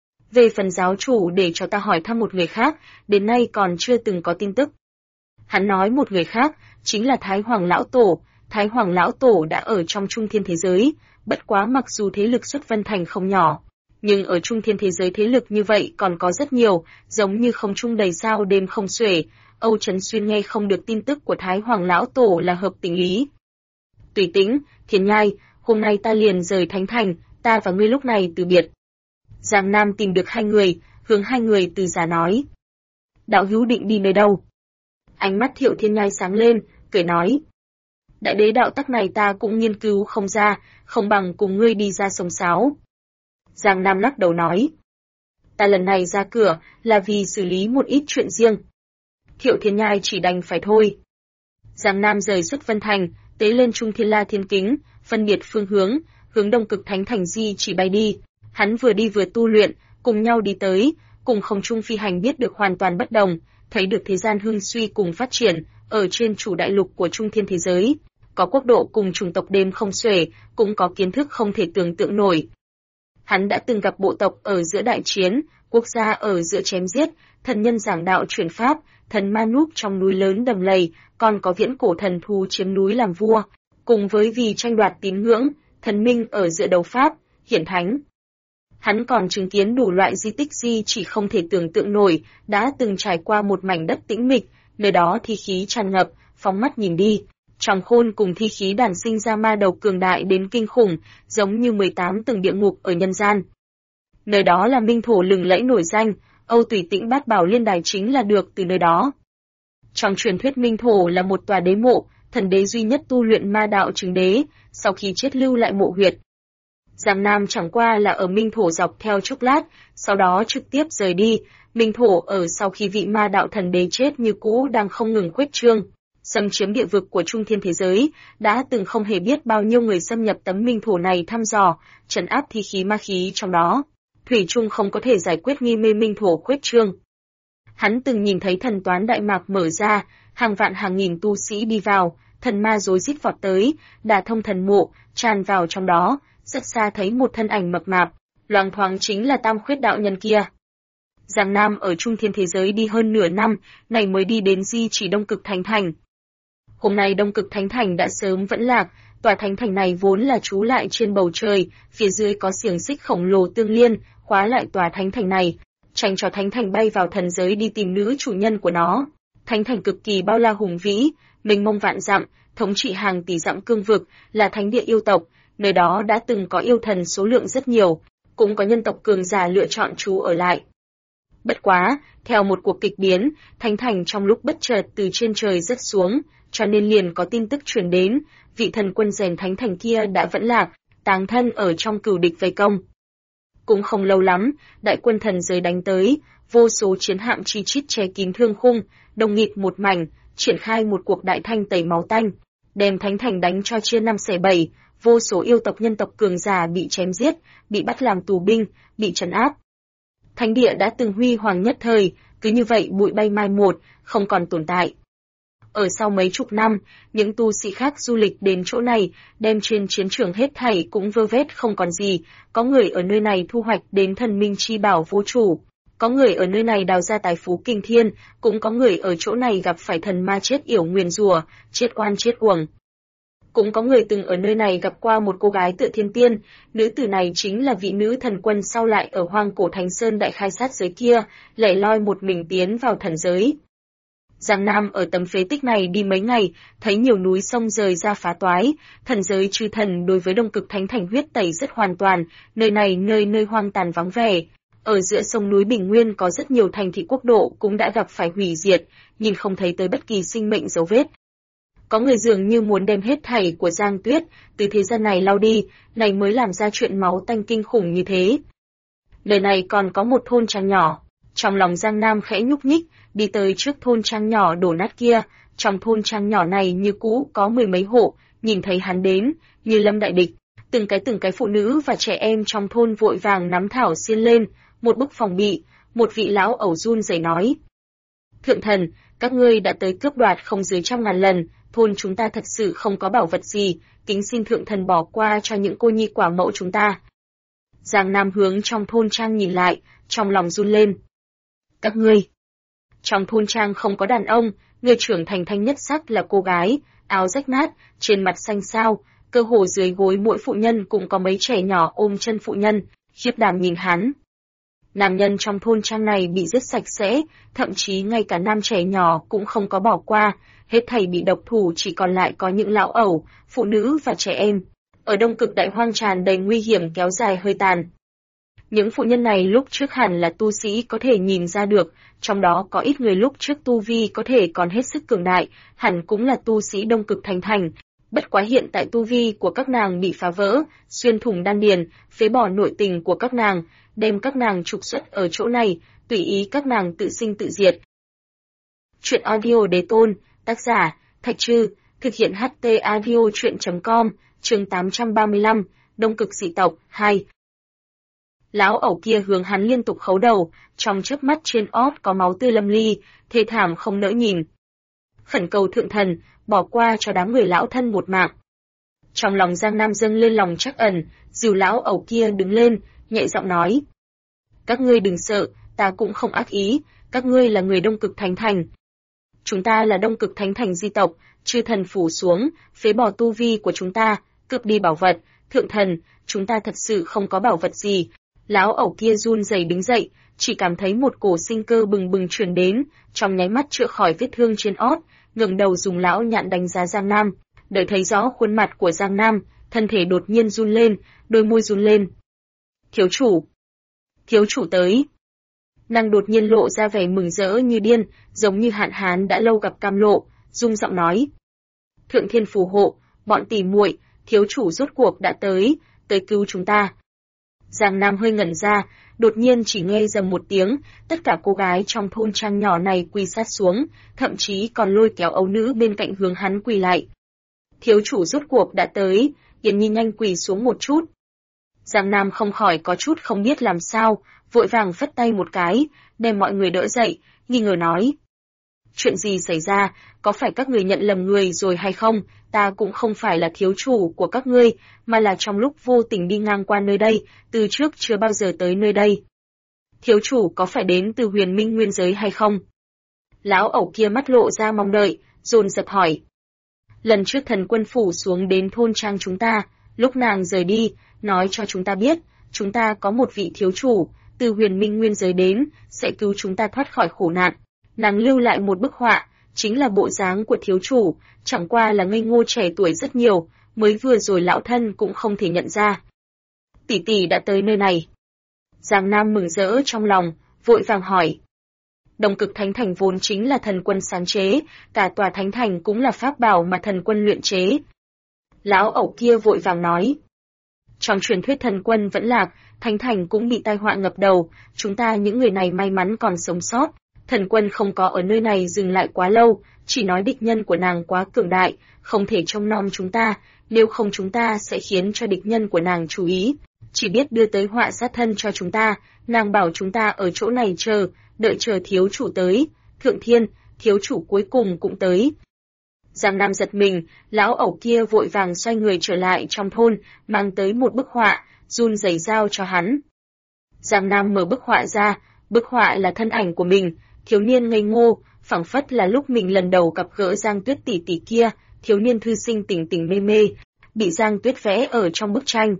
A: Về phần giáo chủ để cho ta hỏi thăm một người khác, đến nay còn chưa từng có tin tức. Hắn nói một người khác, chính là Thái Hoàng Lão Tổ. Thái Hoàng Lão Tổ đã ở trong trung thiên thế giới, bất quá mặc dù thế lực Xuất Vân Thành không nhỏ, nhưng ở trung thiên thế giới thế lực như vậy còn có rất nhiều, giống như không trung đầy sao đêm không xuể. Âu Trấn Xuyên nghe không được tin tức của Thái Hoàng Lão Tổ là hợp tình lý. Tùy tính, Thiên Nhai, hôm nay ta liền rời Thánh Thành, ta và ngươi lúc này từ biệt. Giang Nam tìm được hai người, hướng hai người từ giả nói. Đạo hữu định đi nơi đâu? Ánh mắt Thiệu Thiên Nhai sáng lên, cười nói. Đại đế đạo tắc này ta cũng nghiên cứu không ra, không bằng cùng ngươi đi ra sông Sáo. Giang Nam lắc đầu nói. Ta lần này ra cửa, là vì xử lý một ít chuyện riêng. Thiệu Thiên Nhai chỉ đành phải thôi. Giang Nam rời Xuất Vân Thành, tế lên Trung Thiên La Thiên Kính, phân biệt phương hướng, hướng Đông Cực Thánh Thành di chỉ bay đi. Hắn vừa đi vừa tu luyện, cùng nhau đi tới, cùng không trung phi hành biết được hoàn toàn bất đồng, thấy được thế gian hưng suy cùng phát triển, ở trên chủ đại lục của trung thiên thế giới, có quốc độ cùng chủng tộc đêm không xuể, cũng có kiến thức không thể tưởng tượng nổi. Hắn đã từng gặp bộ tộc ở giữa đại chiến, quốc gia ở giữa chém giết, thần nhân giảng đạo truyền pháp, thần ma núp trong núi lớn đầm lầy, còn có viễn cổ thần thú chiếm núi làm vua, cùng với vì tranh đoạt tín ngưỡng, thần minh ở giữa đấu pháp, hiển thánh. Hắn còn chứng kiến đủ loại di tích di chỉ không thể tưởng tượng nổi, đã từng trải qua một mảnh đất tĩnh mịch, nơi đó thi khí tràn ngập, phóng mắt nhìn đi. Trong khôn cùng thi khí đàn sinh ra ma đầu cường đại đến kinh khủng, giống như 18 tầng địa ngục ở nhân gian. Nơi đó là minh thổ lừng lẫy nổi danh, Âu Tùy Tĩnh Bát Bảo Liên Đài chính là được từ nơi đó. Trong truyền thuyết minh thổ là một tòa đế mộ, thần đế duy nhất tu luyện ma đạo chứng đế, sau khi chết lưu lại mộ huyệt. Giang Nam chẳng qua là ở minh thổ dọc theo chốc lát, sau đó trực tiếp rời đi. Minh thổ ở sau khi vị ma đạo thần đế chết như cũ đang không ngừng khuếch trương, xâm chiếm địa vực của trung thiên thế giới, đã từng không hề biết bao nhiêu người xâm nhập tấm minh thổ này thăm dò, trấn áp thi khí ma khí trong đó. Thủy chung không có thể giải quyết nghi mê minh thổ khuếch trương. Hắn từng nhìn thấy thần toán đại mạc mở ra, hàng vạn hàng nghìn tu sĩ đi vào, thần ma rối rít vọt tới, đả thông thần mộ, tràn vào trong đó, rất xa thấy một thân ảnh mập mạp, loáng thoáng chính là Tam Khuyết đạo nhân kia. Giang Nam ở trung thiên thế giới đi hơn nửa năm, này mới đi đến di chỉ Đông Cực Thánh Thành. Hôm nay Đông Cực Thánh Thành đã sớm vẫn lạc, tòa thánh thành này vốn là trú lại trên bầu trời, phía dưới có xiềng xích khổng lồ tương liên, khóa lại tòa thánh thành này, tránh cho thánh thành bay vào thần giới đi tìm nữ chủ nhân của nó. Thánh thành cực kỳ bao la hùng vĩ, mênh mông vạn dặm, thống trị hàng tỷ dặm cương vực, là thánh địa yêu tộc, nơi đó đã từng có yêu thần số lượng rất nhiều, cũng có nhân tộc cường giả lựa chọn trú ở lại. Bất quá, theo một cuộc kịch biến, thánh thành trong lúc bất chợt từ trên trời rớt xuống, cho nên liền có tin tức truyền đến, vị thần quân rèn thánh thành kia đã vẫn lạc, táng thân ở trong cừu địch vây công. Cũng không lâu lắm, đại quân thần giới đánh tới, vô số chiến hạm chi chít che kín thương khung, đồng nghịt một mảnh, triển khai một cuộc đại thanh tẩy máu tanh, đem thánh thành đánh cho chia năm xẻ bảy, vô số yêu tộc nhân tộc cường giả bị chém giết, bị bắt làm tù binh, bị trấn áp. Thánh địa đã từng huy hoàng nhất thời, cứ như vậy bụi bay mai một, không còn tồn tại. Ở sau mấy chục năm, những tu sĩ khác du lịch đến chỗ này, đem trên chiến trường hết thảy cũng vơ vét không còn gì, có người ở nơi này thu hoạch đến thần minh chi bảo vô chủ, có người ở nơi này đào ra tài phú kinh thiên, cũng có người ở chỗ này gặp phải thần ma chết yểu nguyền rủa, chết oan chết uổng. Cũng có người từng ở nơi này gặp qua một cô gái tựa thiên tiên, nữ tử này chính là vị nữ thần quân sau lại ở hoang cổ Thánh Sơn đại khai sát giới kia, lẻ loi một mình tiến vào thần giới. Giang Nam ở tấm phế tích này đi mấy ngày, thấy nhiều núi sông rời ra phá toái, thần giới chư thần đối với Đông Cực Thánh Thành huyết tẩy rất hoàn toàn, nơi này nơi nơi hoang tàn vắng vẻ. Ở giữa sông núi Bình Nguyên có rất nhiều thành thị quốc độ cũng đã gặp phải hủy diệt, nhìn không thấy tới bất kỳ sinh mệnh dấu vết. Có người dường như muốn đem hết thảy của Giang Tuyết từ thế gian này lau đi, này mới làm ra chuyện máu tanh kinh khủng như thế. Nơi này còn có một thôn trang nhỏ, trong lòng Giang Nam khẽ nhúc nhích, đi tới trước thôn trang nhỏ đổ nát kia, trong thôn trang nhỏ này như cũ có mười mấy hộ, nhìn thấy hắn đến, như lâm đại địch, từng cái phụ nữ và trẻ em trong thôn vội vàng nắm thảo xiên lên, một bức phòng bị, một vị lão ẩu run rẩy nói. Thượng thần, các ngươi đã tới cướp đoạt không dưới 100.000 lần, thôn chúng ta thật sự không có bảo vật gì, kính xin thượng thần bỏ qua cho những cô nhi quả mẫu chúng ta. Giang Nam hướng trong thôn trang nhìn lại, trong lòng run lên. Các ngươi. Trong thôn trang không có đàn ông, người trưởng thành thanh nhất sắc là cô gái, áo rách nát, trên mặt xanh xao, cơ hồ dưới gối mỗi phụ nhân cũng có mấy trẻ nhỏ ôm chân phụ nhân, khiếp đảm nhìn hắn. Nam nhân trong thôn trang này bị giết sạch sẽ, thậm chí ngay cả nam trẻ nhỏ cũng không có bỏ qua, hết thảy bị độc thủ chỉ còn lại có những lão ẩu, phụ nữ và trẻ em. Ở Đông Cực đại hoang tràn đầy nguy hiểm kéo dài hơi tàn. Những phụ nhân này lúc trước hẳn là tu sĩ có thể nhìn ra được, trong đó có ít người lúc trước tu vi có thể còn hết sức cường đại, hẳn cũng là tu sĩ Đông Cực Thánh Thành. Bất quá hiện tại tu vi của các nàng bị phá vỡ, xuyên thủng đan điền, phế bỏ nội tình của các nàng, đem các nàng trục xuất ở chỗ này, tùy ý các nàng tự sinh tự diệt. Truyện audio đế tôn, tác giả, Thạch Trư, thực hiện HT audio truyện.com, chương 835, Đông Cực dị tộc, 2. Lão ẩu kia hướng hắn liên tục khấu đầu, trong chớp mắt trên ót có máu tươi lâm ly, thê thảm không nỡ nhìn. Khẩn cầu thượng thần, bỏ qua cho đám người lão thân một mạng. Trong lòng Giang Nam dâng lên lòng trắc ẩn, dìu lão ẩu kia đứng lên, nhẹ giọng nói. Các ngươi đừng sợ, ta cũng không ác ý, các ngươi là người Đông Cực Thánh Thành. Chúng ta là Đông Cực Thánh Thành di tộc, chư thần phủ xuống, phế bỏ tu vi của chúng ta, cướp đi bảo vật, thượng thần, chúng ta thật sự không có bảo vật gì. Lão ẩu kia run rẩy đứng dậy, chỉ cảm thấy một cổ sinh cơ bừng bừng truyền đến, trong nháy mắt chữa khỏi vết thương trên ót, ngẩng đầu dùng lão nhạn đánh giá Giang Nam, đợi thấy rõ khuôn mặt của Giang Nam, thân thể đột nhiên run lên, đôi môi run lên. Thiếu chủ tới. Nàng đột nhiên lộ ra vẻ mừng rỡ như điên, giống như hạn hán đã lâu gặp cam lộ, rung giọng nói. Thượng thiên phù hộ, bọn tỉ muội, thiếu chủ rốt cuộc đã tới cứu chúng ta. Giang Nam hơi ngẩn ra, đột nhiên chỉ nghe rầm một tiếng, tất cả cô gái trong thôn trang nhỏ này quỳ sát xuống, thậm chí còn lôi kéo ấu nữ bên cạnh hướng hắn quỳ lại. Thiếu chủ rốt cuộc đã tới, Yến Nhi nhanh quỳ xuống một chút. Giang Nam không khỏi có chút không biết làm sao, vội vàng phất tay một cái, đem mọi người đỡ dậy, nghi ngờ nói. Chuyện gì xảy ra, có phải các người nhận lầm người rồi hay không, ta cũng không phải là thiếu chủ của các ngươi, mà là trong lúc vô tình đi ngang qua nơi đây, từ trước chưa bao giờ tới nơi đây. Thiếu chủ có phải đến từ Huyền Minh Nguyên giới hay không? Lão ẩu kia mắt lộ ra mong đợi, dồn dập hỏi. Lần trước thần quân phủ xuống đến thôn trang chúng ta, lúc nàng rời đi, nói cho chúng ta biết, chúng ta có một vị thiếu chủ, từ Huyền Minh Nguyên giới đến, sẽ cứu chúng ta thoát khỏi khổ nạn. Nàng lưu lại một bức họa, chính là bộ dáng của thiếu chủ, chẳng qua là ngây ngô trẻ tuổi rất nhiều, mới vừa rồi lão thân cũng không thể nhận ra. Tỷ tỷ đã tới nơi này. Giang Nam mừng rỡ trong lòng, vội vàng hỏi. Đông Cực Thánh Thành vốn chính là thần quân sáng chế, cả tòa Thánh Thành cũng là pháp bảo mà thần quân luyện chế. Lão ẩu kia vội vàng nói. Trong truyền thuyết thần quân vẫn lạc, thánh thành cũng bị tai họa ngập đầu, chúng ta những người này may mắn còn sống sót. Thần quân không có ở nơi này dừng lại quá lâu, chỉ nói địch nhân của nàng quá cường đại, không thể trông nom chúng ta, nếu không chúng ta sẽ khiến cho địch nhân của nàng chú ý, chỉ biết đưa tới họa sát thân cho chúng ta. Nàng bảo chúng ta ở chỗ này chờ, đợi chờ thiếu chủ tới. Thượng thiên, thiếu chủ cuối cùng cũng tới. Giang Nam giật mình, lão ẩu kia vội vàng xoay người trở lại trong thôn, mang tới một bức họa, run rẩy giao cho hắn. Giang Nam mở bức họa ra, bức họa là thân ảnh của mình, thiếu niên ngây ngô, phảng phất là lúc mình lần đầu gặp gỡ Giang Tuyết tỷ tỷ kia, thiếu niên thư sinh tỉnh tỉnh mê mê, bị Giang Tuyết vẽ ở trong bức tranh.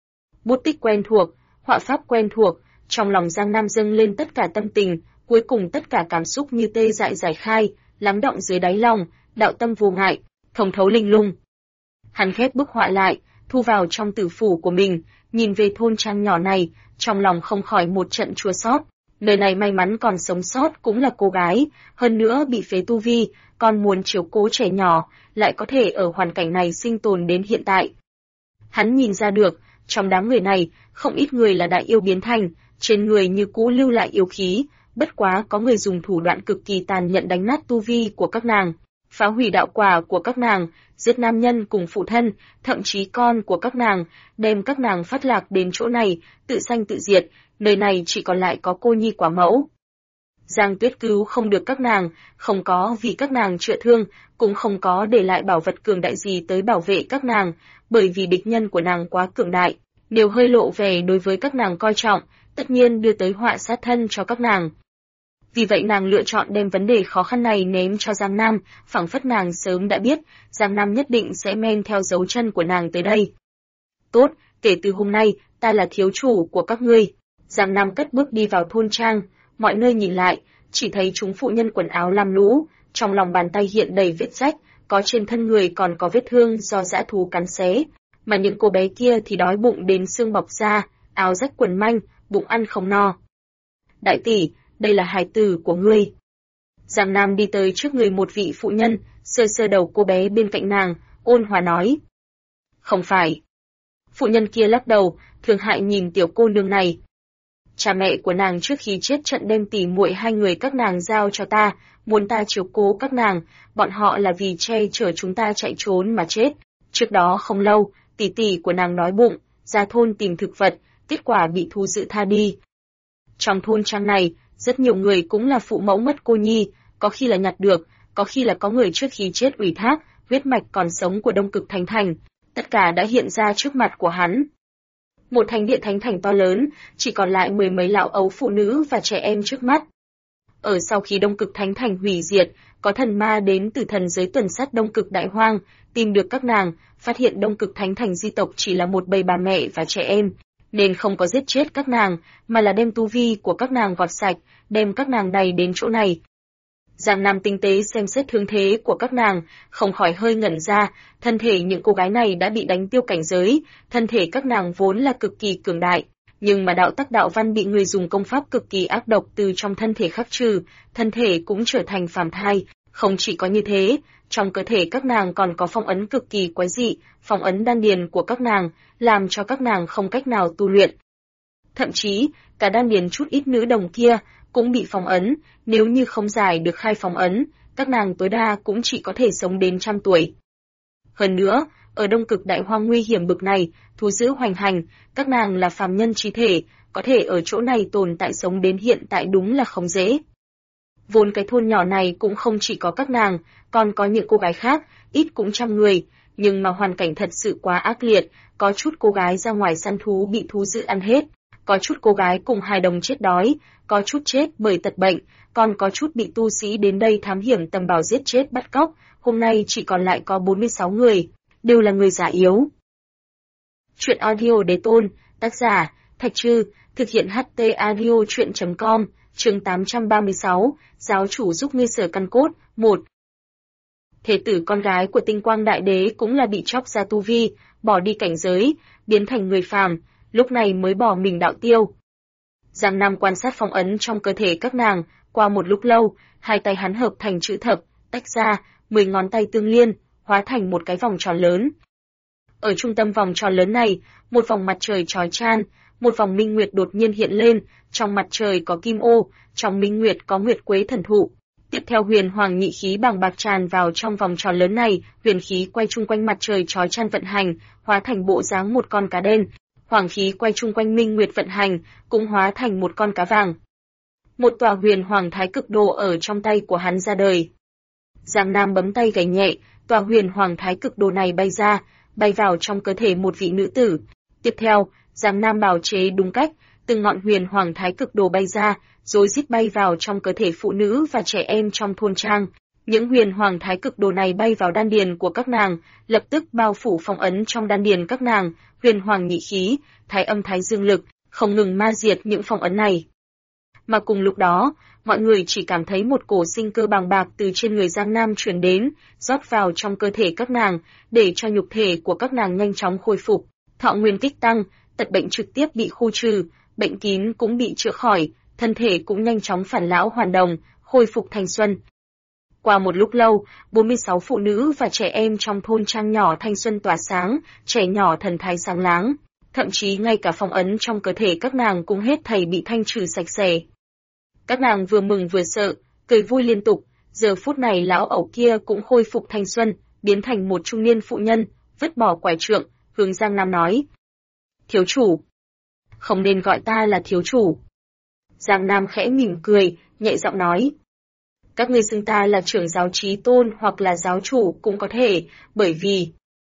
A: Bút tích quen thuộc, họa pháp quen thuộc, trong lòng Giang Nam dâng lên tất cả tâm tình, cuối cùng tất cả cảm xúc như tê dại giải khai, lắng đọng dưới đáy lòng, đạo tâm vô ngại, thông thấu linh lung. Hắn khép bức họa lại, thu vào trong tử phủ của mình, nhìn về thôn trang nhỏ này, trong lòng không khỏi một trận chua xót. Nơi này may mắn còn sống sót cũng là cô gái, hơn nữa bị phế tu vi, còn muốn chiếu cố trẻ nhỏ, lại có thể ở hoàn cảnh này sinh tồn đến hiện tại. Hắn nhìn ra được, trong đám người này, không ít người là đại yêu biến thành, trên người như cũ lưu lại yêu khí, bất quá có người dùng thủ đoạn cực kỳ tàn nhẫn đánh nát tu vi của các nàng, phá hủy đạo quả của các nàng, giết nam nhân cùng phụ thân, thậm chí con của các nàng, đem các nàng phát lạc đến chỗ này, tự sanh tự diệt, nơi này chỉ còn lại có cô nhi quả mẫu. Giang Tuyết cứu không được các nàng, không có vì các nàng chữa thương, cũng không có để lại bảo vật cường đại gì tới bảo vệ các nàng, bởi vì địch nhân của nàng quá cường đại, nếu hơi lộ vẻ đối với các nàng coi trọng, tất nhiên đưa tới họa sát thân cho các nàng. Vì vậy nàng lựa chọn đem vấn đề khó khăn này ném cho Giang Nam, phảng phất nàng sớm đã biết, Giang Nam nhất định sẽ men theo dấu chân của nàng tới đây. Tốt, kể từ hôm nay, ta là thiếu chủ của các ngươi. Giang Nam cất bước đi vào thôn trang, mọi nơi nhìn lại, chỉ thấy chúng phụ nhân quần áo lam lũ, trong lòng bàn tay hiện đầy vết rách, có trên thân người còn có vết thương do dã thú cắn xé, mà những cô bé kia thì đói bụng đến xương bọc ra, áo rách quần manh, bụng ăn không no. Đại tỷ, đây là hài tử của ngươi. Giang Nam đi tới trước người một vị phụ nhân, sơ sơ đầu cô bé bên cạnh nàng, ôn hòa nói. Không phải. Phụ nhân kia lắc đầu, thương hại nhìn tiểu cô nương này. Cha mẹ của nàng trước khi chết trận đem tỉ muội hai người các nàng giao cho ta, muốn ta chiếu cố các nàng, bọn họ là vì che chở chúng ta chạy trốn mà chết. Trước đó không lâu, tỷ tỷ của nàng đói bụng, ra thôn tìm thực vật, kết quả bị thú dữ tha đi. Trong thôn trang này, rất nhiều người cũng là phụ mẫu mất cô nhi, có khi là nhặt được, có khi là có người trước khi chết ủy thác, huyết mạch còn sống của Đông Cực Thánh Thành, tất cả đã hiện ra trước mặt của hắn. Một thánh địa thánh thành to lớn, chỉ còn lại mười mấy lão ấu phụ nữ và trẻ em trước mắt. Ở sau khi Đông Cực Thánh Thành hủy diệt, có thần ma đến từ thần giới tuần sát Đông Cực Đại Hoang, tìm được các nàng, phát hiện Đông Cực Thánh Thành di tộc chỉ là một bầy bà mẹ và trẻ em, nên không có giết chết các nàng, mà là đem tu vi của các nàng gọt sạch, đem các nàng đày đến chỗ này. Giang Nam tinh tế xem xét thương thế của các nàng, không khỏi hơi ngẩn ra, thân thể những cô gái này đã bị đánh tiêu cảnh giới, thân thể các nàng vốn là cực kỳ cường đại, nhưng mà đạo tắc đạo văn bị người dùng công pháp cực kỳ ác độc từ trong thân thể khắc trừ, thân thể cũng trở thành phàm thai, không chỉ có như thế, trong cơ thể các nàng còn có phong ấn cực kỳ quái dị, phong ấn đan điền của các nàng, làm cho các nàng không cách nào tu luyện. Thậm chí, cả đan điền chút ít nữ đồng kia cũng bị phong ấn, nếu như không giải được khai phong ấn, các nàng tối đa cũng chỉ có thể sống đến 100 tuổi. Hơn nữa, ở Đông Cực Đại Hoang nguy hiểm bực này, thú dữ hoành hành, các nàng là phàm nhân trí thể, có thể ở chỗ này tồn tại sống đến hiện tại đúng là không dễ. Vốn cái thôn nhỏ này cũng không chỉ có các nàng, còn có những cô gái khác, ít cũng 100 người, nhưng mà hoàn cảnh thật sự quá ác liệt, có chút cô gái ra ngoài săn thú bị thú dữ ăn hết, có chút cô gái cùng hài đồng chết đói, có chút chết bởi tật bệnh, còn có chút bị tu sĩ đến đây thám hiểm tầm bảo giết chết bắt cóc, hôm nay chỉ còn lại có 46 người, đều là người già yếu. Chuyện audio Đế Tôn, tác giả, Thạch Trư, thực hiện HT Audio Chuyện.com, chương 836, giáo chủ giúp ngươi sở căn cốt, 1. Thế tử con gái của Tinh Quang Đại Đế cũng là bị chóc ra tu vi, bỏ đi cảnh giới, biến thành người phàm, lúc này mới bỏ mình đạo tiêu. Giang Nam quan sát phong ấn trong cơ thể các nàng, qua một lúc lâu, hai tay hắn hợp thành chữ thập, tách ra, 10 ngón tay tương liên, hóa thành một cái vòng tròn lớn. Ở trung tâm vòng tròn lớn này, một vòng mặt trời chói chang, một vòng minh nguyệt đột nhiên hiện lên, trong mặt trời có kim ô, trong minh nguyệt có nguyệt quế thần thụ. Tiếp theo huyền hoàng nhị khí bàng bạc tràn vào trong vòng tròn lớn này, huyền khí quay chung quanh mặt trời chói chang vận hành, hóa thành bộ dáng một con cá đen. Hoàng khí quay chung quanh minh nguyệt vận hành, cũng hóa thành một con cá vàng. Một tòa huyền hoàng thái cực đồ ở trong tay của hắn ra đời. Giang Nam bấm tay gảy nhẹ, tòa huyền hoàng thái cực đồ này bay ra, bay vào trong cơ thể một vị nữ tử. Tiếp theo, Giang Nam bào chế đúng cách, từng ngọn huyền hoàng thái cực đồ bay ra, rối rít bay vào trong cơ thể phụ nữ và trẻ em trong thôn trang. Những huyền hoàng thái cực đồ này bay vào đan điền của các nàng, lập tức bao phủ phong ấn trong đan điền các nàng, huyền hoàng nhị khí, thái âm thái dương lực, không ngừng ma diệt những phong ấn này. Mà cùng lúc đó, mọi người chỉ cảm thấy một cổ sinh cơ bàng bạc từ trên người Giang Nam truyền đến, rót vào trong cơ thể các nàng, để cho nhục thể của các nàng nhanh chóng khôi phục, thọ nguyên kích tăng, tật bệnh trực tiếp bị khu trừ, bệnh kín cũng bị chữa khỏi, thân thể cũng nhanh chóng phản lão hoàn đồng, khôi phục thanh xuân. Qua một lúc lâu, 46 phụ nữ và trẻ em trong thôn trang nhỏ thanh xuân tỏa sáng, trẻ nhỏ thần thái sáng láng, thậm chí ngay cả phong ấn trong cơ thể các nàng cũng hết thảy bị thanh trừ sạch sẽ. Các nàng vừa mừng vừa sợ, cười vui liên tục, giờ phút này lão ẩu kia cũng khôi phục thanh xuân, biến thành một trung niên phụ nhân, vứt bỏ quải trượng, hướng Giang Nam nói: "Thiếu chủ." "Không nên gọi ta là thiếu chủ." Giang Nam khẽ mỉm cười, nhẹ giọng nói: "Các ngươi xưng ta là trưởng giáo Chí Tôn hoặc là giáo chủ cũng có thể, bởi vì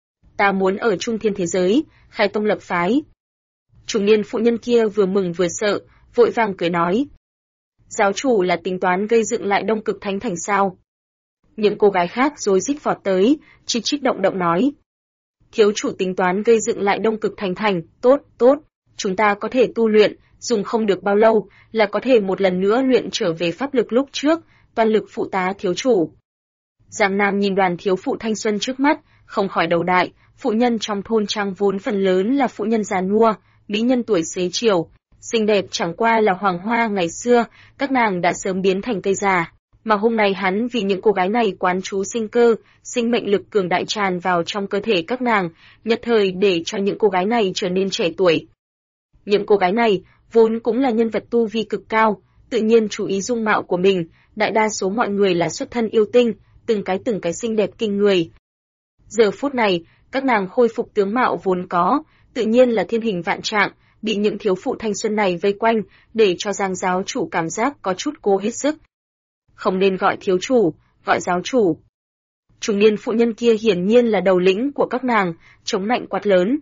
A: ta muốn ở Trung Thiên thế giới, khai tông lập phái." Trung niên phụ nhân kia vừa mừng vừa sợ, vội vàng cười nói: "Giáo chủ là tính toán gây dựng lại Đông Cực Thánh Thành sao?" Những cô gái khác rối rít vọt tới, chích chích động động nói: "Thiếu chủ tính toán gây dựng lại Đông Cực Thánh Thành, tốt, tốt, chúng ta có thể tu luyện, dùng không được bao lâu là có thể một lần nữa luyện trở về pháp lực lúc trước, toàn lực phụ tá thiếu chủ." Giang Nam nhìn đoàn thiếu phụ thanh xuân trước mắt, không khỏi đầu đại, phụ nhân trong thôn trang vốn phần lớn là phụ nhân già nua, mỹ nhân tuổi xế chiều, xinh đẹp chẳng qua là hoàng hoa ngày xưa, các nàng đã sớm biến thành cây già, mà hôm nay hắn vì những cô gái này quán chú sinh cơ, sinh mệnh lực cường đại tràn vào trong cơ thể các nàng, nhất thời để cho những cô gái này trở nên trẻ tuổi. Những cô gái này vốn cũng là nhân vật tu vi cực cao, tự nhiên chú ý dung mạo của mình, đại đa số mọi người là xuất thân yêu tinh, từng cái xinh đẹp kinh người. Giờ phút này, các nàng khôi phục tướng mạo vốn có, tự nhiên là thiên hình vạn trạng, bị những thiếu phụ thanh xuân này vây quanh, để cho Giang giáo chủ cảm giác có chút cố hết sức. "Không nên gọi thiếu chủ, gọi giáo chủ." Trung niên phụ nhân kia hiển nhiên là đầu lĩnh của các nàng, chống nạnh quát lớn: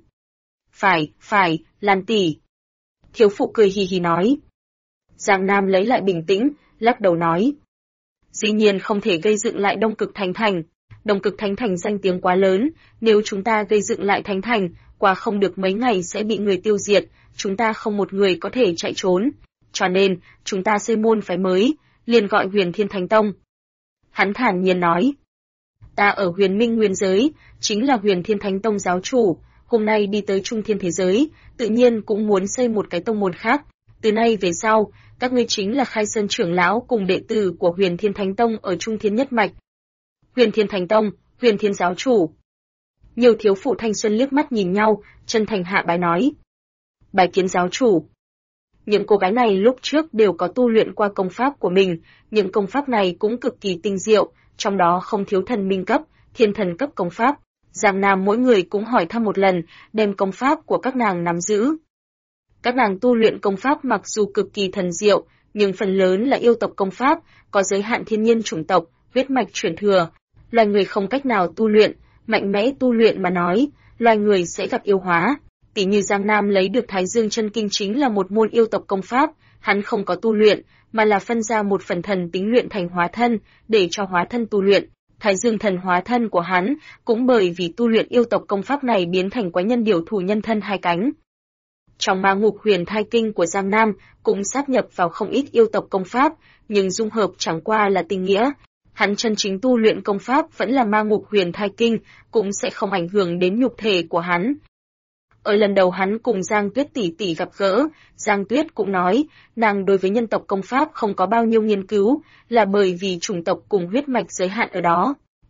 A: Phải, Lan tỷ." Thiếu phụ cười hì hì nói. Giang Nam lấy lại bình tĩnh, lắc đầu nói: "Dĩ nhiên không thể gây dựng lại Đông Cực Thánh Thành. Đông Cực Thánh Thành danh tiếng quá lớn, nếu chúng ta gây dựng lại Thánh Thành, qua không được mấy ngày sẽ bị người tiêu diệt, chúng ta không một người có thể chạy trốn. Cho nên, chúng ta xây môn phái mới, liền gọi Huyền Thiên Thánh Tông." Hắn thản nhiên nói: "Ta ở Huyền Minh Nguyên giới, chính là Huyền Thiên Thánh Tông giáo chủ, hôm nay đi tới Trung Thiên thế giới, tự nhiên cũng muốn xây một cái tông môn khác. Từ nay về sau, các ngươi chính là Khai Sơn trưởng lão cùng đệ tử của Huyền Thiên Thánh Tông ở Trung Thiên nhất mạch." Huyền Thiên Thánh Tông, Huyền Thiên giáo chủ. Nhiều thiếu phụ thanh xuân liếc mắt nhìn nhau, chân thành hạ bái nói: "Bái kiến giáo chủ." Những cô gái này lúc trước đều có tu luyện qua công pháp của mình, những công pháp này cũng cực kỳ tinh diệu, trong đó không thiếu thần minh cấp, thiên thần cấp công pháp. Giang Nam mỗi người cũng hỏi thăm một lần, đem công pháp của các nàng nắm giữ. Các nàng tu luyện công pháp mặc dù cực kỳ thần diệu, nhưng phần lớn là yêu tộc công pháp, có giới hạn thiên nhiên chủng tộc, huyết mạch chuyển thừa. Loài người không cách nào tu luyện, mạnh mẽ tu luyện mà nói, loài người sẽ gặp yêu hóa. Tỷ như Giang Nam lấy được Thái Dương Chân Kinh chính là một môn yêu tộc công pháp, hắn không có tu luyện, mà là phân ra một phần thần tính luyện thành hóa thân, để cho hóa thân tu luyện. Thái Dương thần hóa thân của hắn cũng bởi vì tu luyện yêu tộc công pháp này biến thành quái nhân điểu thủ nhân thân hai cánh. Trong ma ngục huyền thai kinh của Giang Nam cũng sáp nhập vào không ít yêu tộc công pháp, nhưng dung hợp chẳng qua là tình nghĩa. Hắn chân chính tu luyện công pháp vẫn là ma ngục huyền thai kinh, cũng sẽ không ảnh hưởng đến nhục thể của hắn. Ở lần đầu hắn cùng Giang Tuyết tỷ tỷ gặp gỡ, Giang Tuyết cũng nói, nàng đối với nhân tộc công pháp không có bao nhiêu nghiên cứu, là bởi vì chủng tộc cùng huyết mạch giới hạn ở đó.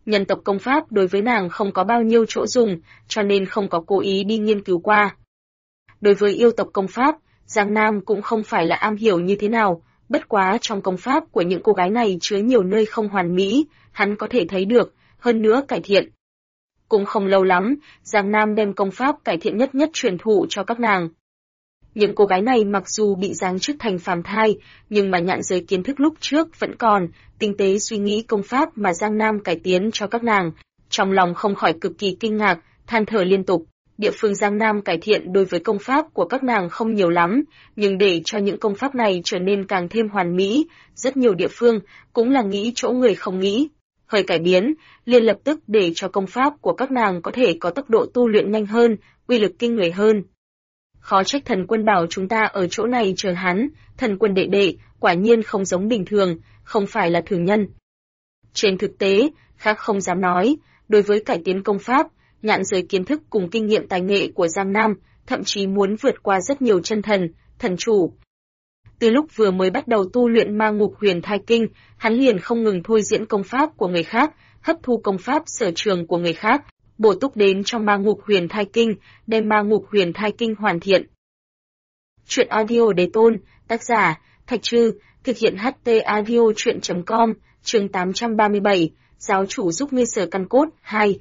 A: Nhân tộc công pháp đối với nàng không có bao nhiêu chỗ dùng, cho nên không có cố ý đi nghiên cứu qua. Đối với yêu tộc công pháp, Giang Nam cũng không phải là am hiểu như thế nào, bất quá trong công pháp của những cô gái này chứa nhiều nơi không hoàn mỹ, hắn có thể thấy được, hơn nữa cải thiện. Cũng không lâu lắm, Giang Nam đem công pháp cải thiện nhất nhất truyền thụ cho các nàng. Những cô gái này mặc dù bị giáng chức thành phàm thai, nhưng mà nhạn giới kiến thức lúc trước vẫn còn, tinh tế suy nghĩ công pháp mà Giang Nam cải tiến cho các nàng, trong lòng không khỏi cực kỳ kinh ngạc, than thở liên tục. Địa phương Giang Nam cải thiện đối với công pháp của các nàng không nhiều lắm, nhưng để cho những công pháp này trở nên càng thêm hoàn mỹ, rất nhiều địa phương cũng là nghĩ chỗ người không nghĩ. Hơi cải biến, liền lập tức để cho công pháp của các nàng có thể có tốc độ tu luyện nhanh hơn, uy lực kinh người hơn. Khó trách thần quân bảo chúng ta ở chỗ này chờ hắn, thần quân đệ đệ, quả nhiên không giống bình thường, không phải là thường nhân. Trên thực tế, khác không dám nói, đối với cải tiến công pháp, nhạn giới kiến thức cùng kinh nghiệm tài nghệ của Giang Nam, thậm chí muốn vượt qua rất nhiều chân thần, thần chủ. Từ lúc vừa mới bắt đầu tu luyện Ma Ngục Huyền Thai Kinh, hắn liền không ngừng thôi diễn công pháp của người khác, hấp thu công pháp sở trường của người khác, bổ túc đến trong Ma Ngục Huyền Thai Kinh, đem Ma Ngục Huyền Thai Kinh hoàn thiện. Truyện audio Đế Tôn, tác giả, Thạch Trư, thực hiện HT audio truyện.com, chương 837, giáo chủ giúp ngươi sở căn cốt, 2.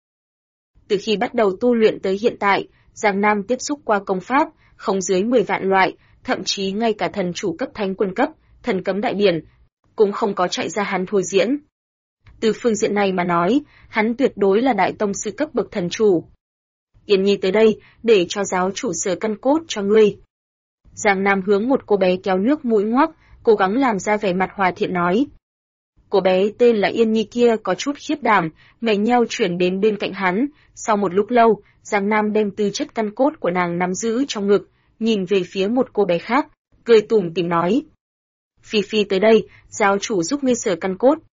A: Từ khi bắt đầu tu luyện tới hiện tại, Giang Nam tiếp xúc qua công pháp, không dưới 10 vạn loại, thậm chí ngay cả thần chủ cấp thánh quân cấp, thần cấm đại điển, cũng không có chạy ra hắn thôi diễn. Từ phương diện này mà nói, hắn tuyệt đối là đại tông sư cấp bậc thần chủ. Yên Nhi tới đây, để cho giáo chủ sở căn cốt cho ngươi. Giang Nam hướng một cô bé kéo nước mũi ngoắc, cố gắng làm ra vẻ mặt hòa thiện nói. Cô bé tên là Yên Nhi kia có chút khiếp đảm, mày nheo chuyển đến bên cạnh hắn, sau một lúc lâu, Giang Nam đem tư chất căn cốt của nàng nắm giữ trong ngực, nhìn về phía một cô bé khác, cười tủm tỉm nói. Phi Phi tới đây, giáo chủ giúp ngươi sở căn cốt.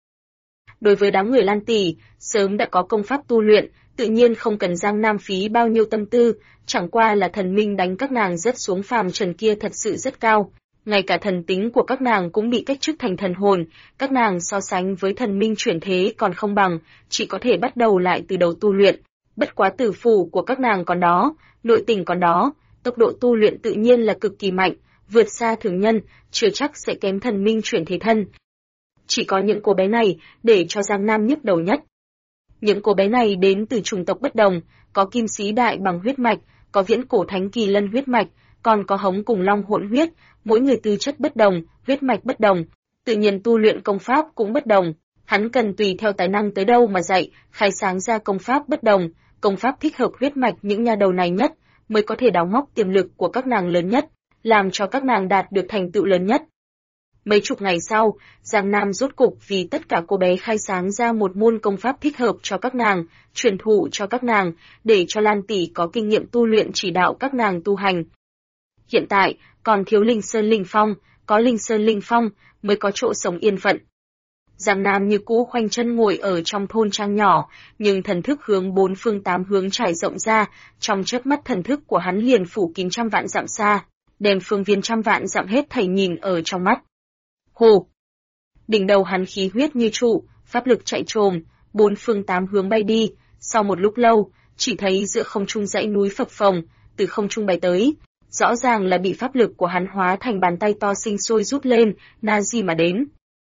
A: Đối với đám người Lan Tỷ, sớm đã có công pháp tu luyện, tự nhiên không cần Giang Nam phí bao nhiêu tâm tư, chẳng qua là thần minh đánh các nàng rất xuống phàm trần kia thật sự rất cao. Ngay cả thần tính của các nàng cũng bị cách chức thành thần hồn, các nàng so sánh với thần minh chuyển thế còn không bằng, chỉ có thể bắt đầu lại từ đầu tu luyện. Bất quá tử phủ của các nàng còn đó, nội tình còn đó, tốc độ tu luyện tự nhiên là cực kỳ mạnh, vượt xa thường nhân, chưa chắc sẽ kém thần minh chuyển thế thân. Chỉ có những cô bé này để cho Giang Nam nhức đầu nhất. Những cô bé này đến từ chủng tộc bất đồng, có kim sĩ đại bằng huyết mạch, có viễn cổ thánh kỳ lân huyết mạch, còn có hống cùng long hỗn huyết, mỗi người tư chất bất đồng, huyết mạch bất đồng, tự nhiên tu luyện công pháp cũng bất đồng. Hắn cần tùy theo tài năng tới đâu mà dạy, khai sáng ra công pháp bất đồng, công pháp thích hợp huyết mạch những nha đầu này nhất, mới có thể đào móc tiềm lực của các nàng lớn nhất, làm cho các nàng đạt được thành tựu lớn nhất. Mấy chục ngày sau, Giang Nam rốt cục vì tất cả cô bé khai sáng ra một môn công pháp thích hợp cho các nàng, truyền thụ cho các nàng, để cho Lan Tỷ có kinh nghiệm tu luyện chỉ đạo các nàng tu hành. Hiện tại, còn thiếu Linh Sơn Linh Phong, có Linh Sơn Linh Phong mới có chỗ sống yên phận. Giang Nam như cũ khoanh chân ngồi ở trong thôn trang nhỏ, nhưng thần thức hướng bốn phương tám hướng trải rộng ra, trong chớp mắt thần thức của hắn liền phủ kín trăm vạn dặm xa, đem phương viên trăm vạn dặm hết thảy nhìn ở trong mắt. Hồ! Đỉnh đầu hắn khí huyết như trụ, pháp lực chạy trồm, bốn phương tám hướng bay đi, sau một lúc lâu, chỉ thấy giữa không trung dãy núi phập phồng, từ không trung bay tới, rõ ràng là bị pháp lực của hắn hóa thành bàn tay to sinh sôi rút lên, na di mà đến.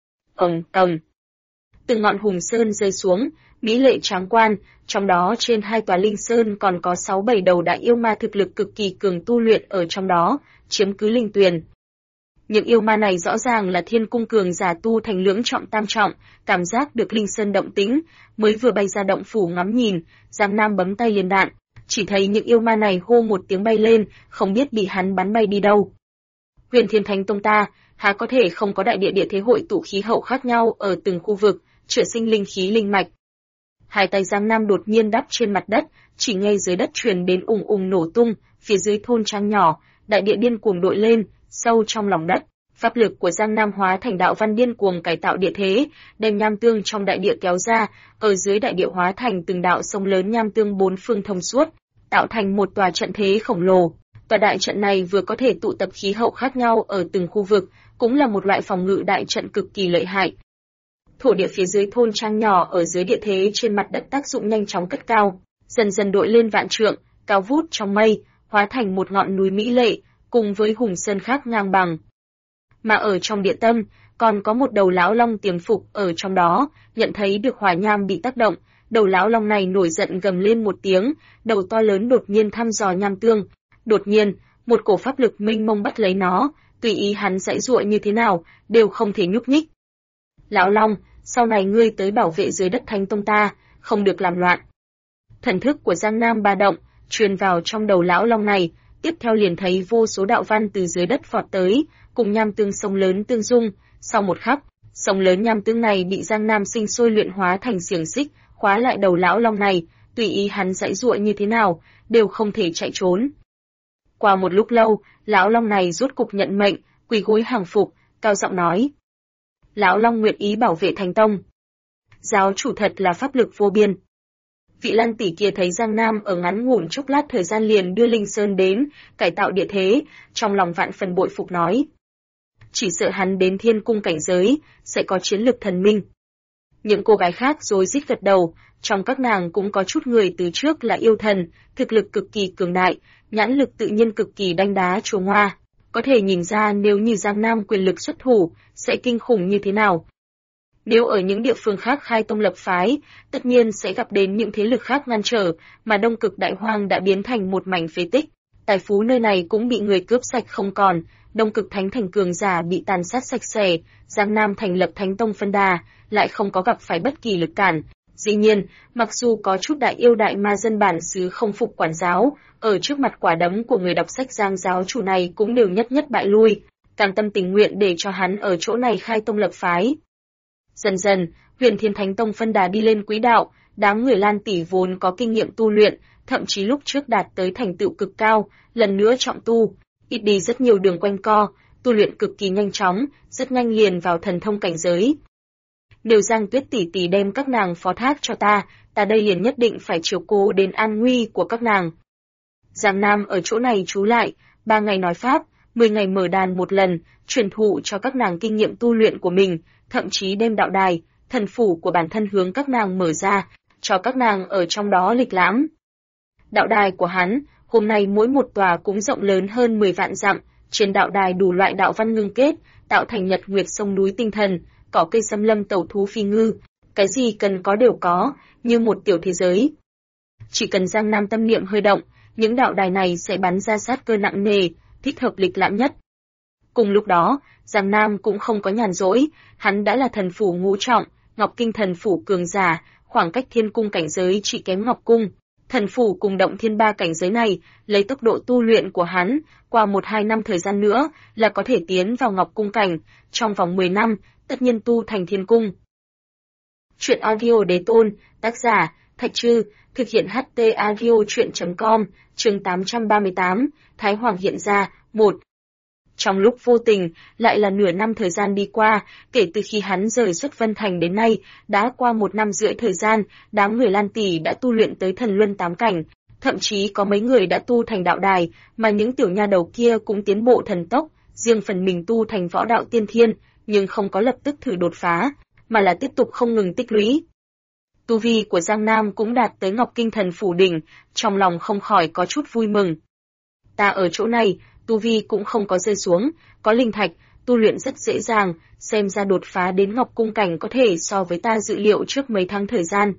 A: Tầng. Từng ngọn hùng sơn rơi xuống, mỹ lệ tráng quan, trong đó trên hai tòa linh sơn còn có 6-7 đầu đại yêu ma thực lực cực kỳ cường tu luyện ở trong đó, chiếm cứ linh tuyền. Những yêu ma này rõ ràng là thiên cung cường giả tu thành lưỡng trọng tam trọng, cảm giác được linh sơn động tĩnh, mới vừa bay ra động phủ ngắm nhìn, Giang Nam bấm tay liền đạn, chỉ thấy những yêu ma này hô một tiếng bay lên, không biết bị hắn bắn bay đi đâu. Huyền Thiên Thánh Tông ta, há có thể không có đại địa thế hội tụ khí hậu khác nhau ở từng khu vực, chữa sinh linh khí linh mạch. Hai tay Giang Nam đột nhiên đắp trên mặt đất, chỉ nghe dưới đất truyền đến ùng ùng nổ tung, phía dưới thôn trang nhỏ, đại địa điên cuồng đội lên, sâu trong lòng đất. Pháp lực của Giang Nam hóa thành đạo văn điên cuồng cải tạo địa thế, đem nham tương trong đại địa kéo ra, ở dưới đại địa hóa thành từng đạo sông lớn nham tương bốn phương thông suốt, tạo thành một tòa trận thế khổng lồ. Tòa đại trận này vừa có thể tụ tập khí hậu khác nhau ở từng khu vực, cũng là một loại phòng ngự đại trận cực kỳ lợi hại. Thổ địa phía dưới thôn trang nhỏ ở dưới địa thế trên mặt đất tác dụng nhanh chóng cất cao, dần dần đội lên vạn trượng, cao vút trong mây, hóa thành một ngọn núi mỹ lệ, cùng với hùng sơn khác ngang bằng. Mà ở trong địa tâm, còn có một đầu lão long tiềm phục ở trong đó, nhận thấy được hỏa nham bị tác động, đầu lão long này nổi giận gầm lên một tiếng, đầu to lớn đột nhiên thăm dò nham tương. Đột nhiên, một cổ pháp lực mênh mông bắt lấy nó, tùy ý hắn giãy giụa như thế nào, đều không thể nhúc nhích. Lão long, sau này ngươi tới bảo vệ dưới đất Thánh Tông ta, không được làm loạn. Thần thức của Giang Nam ba động, truyền vào trong đầu lão long này, tiếp theo liền thấy vô số đạo văn từ dưới đất vọt tới, cùng nham tương sông lớn tương dung. Sau một khắc, sông lớn nham tương này bị Giang Nam sinh sôi luyện hóa thành xiềng xích, khóa lại đầu lão long này, tùy ý hắn giãy giụa như thế nào, đều không thể chạy trốn. Qua một lúc lâu, lão long này rốt cục nhận mệnh, quỳ gối hàng phục, cao giọng nói: Lão long nguyện ý bảo vệ Thánh Tông. Giáo chủ thật là pháp lực vô biên. Vị Lan tỷ kia thấy Giang Nam ở ngắn ngủn chốc lát thời gian liền đưa Linh Sơn đến, cải tạo địa thế, trong lòng vạn phần bội phục nói: chỉ sợ hắn đến thiên cung cảnh giới, sẽ có chiến lực thần minh. Những cô gái khác rối rít gật đầu, trong các nàng cũng có chút người từ trước là yêu thần, thực lực cực kỳ cường đại, nhãn lực tự nhiên cực kỳ đanh đá chua ngoa, có thể nhìn ra nếu như Giang Nam quyền lực xuất thủ, sẽ kinh khủng như thế nào. Nếu ở những địa phương khác khai tông lập phái, tất nhiên sẽ gặp đến những thế lực khác ngăn trở, mà Đông Cực Đại Hoang đã biến thành một mảnh phế tích, tài phú nơi này cũng bị người cướp sạch không còn, Đông Cực Thánh Thành cường giả bị tàn sát sạch sẽ, Giang Nam thành lập Thánh Tông phân đà, lại không có gặp phải bất kỳ lực cản. Dĩ nhiên, mặc dù có chút đại yêu đại ma dân bản xứ không phục quản giáo, ở trước mặt quả đấm của người đọc sách Giang giáo chủ này cũng đều nhất nhất bại lui, cam tâm tình nguyện để cho hắn ở chỗ này khai tông lập phái. Dần dần, Huyền Thiên Thánh Tông phân đà đi lên quỹ đạo, đám người Lan tỷ vốn có kinh nghiệm tu luyện, thậm chí lúc trước đạt tới thành tựu cực cao, lần nữa trọng tu, ít đi rất nhiều đường quanh co, tu luyện cực kỳ nhanh chóng, rất nhanh liền vào thần thông cảnh giới. Nếu Giang Tuyết tỷ tỷ đem các nàng phó thác cho ta đây liền nhất định phải chiếu cố đến an nguy của các nàng. Giang Nam ở chỗ này trú lại, 3 ngày nói pháp, 10 ngày mở đàn một lần, truyền thụ cho các nàng kinh nghiệm tu luyện của mình, thậm chí đem đạo đài, thần phủ của bản thân hướng các nàng mở ra, cho các nàng ở trong đó lịch lãm. Đạo đài của hắn, hôm nay mỗi một tòa cũng rộng lớn hơn 10 vạn dặm, trên đạo đài đủ loại đạo văn ngưng kết, tạo thành nhật nguyệt sông núi tinh thần, cỏ cây xâm lâm tẩu thú phi ngư, cái gì cần có đều có, như một tiểu thế giới. Chỉ cần Giang Nam tâm niệm hơi động, những đạo đài này sẽ bắn ra sát cơ nặng nề, thích hợp lịch lãm nhất. Cùng lúc đó, Giang Nam cũng không có nhàn rỗi, hắn đã là thần phủ ngũ trọng, Ngọc Kinh thần phủ cường giả, khoảng cách thiên cung cảnh giới chỉ kém Ngọc Cung. Thần phủ cùng động thiên 3 cảnh giới này, lấy tốc độ tu luyện của hắn, qua 1-2 năm thời gian nữa là có thể tiến vào Ngọc Cung cảnh, trong vòng 10 năm, tất nhiên tu thành thiên cung. Chuyện audio Đế Tôn, tác giả, Thạch Trư, thực hiện HT audio chuyện.com, chương 838, Thái Hoàng hiện ra, 1. Trong lúc vô tình, lại là nửa năm thời gian đi qua, kể từ khi hắn rời xuất Vân Thành đến nay, đã qua 1 năm rưỡi thời gian, đám người Lan tỷ đã tu luyện tới thần luân 8 cảnh, thậm chí có mấy người đã tu thành đạo đài, mà những tiểu nha đầu kia cũng tiến bộ thần tốc, riêng phần mình tu thành võ đạo tiên thiên, nhưng không có lập tức thử đột phá, mà là tiếp tục không ngừng tích lũy. Tu vi của Giang Nam cũng đạt tới Ngọc Kinh thần phủ đỉnh, trong lòng không khỏi có chút vui mừng. Ta ở chỗ này, tu vi cũng không có rơi xuống, có linh thạch, tu luyện rất dễ dàng, xem ra đột phá đến Ngọc Cung cảnh có thể so với ta dự liệu trước mấy tháng thời gian.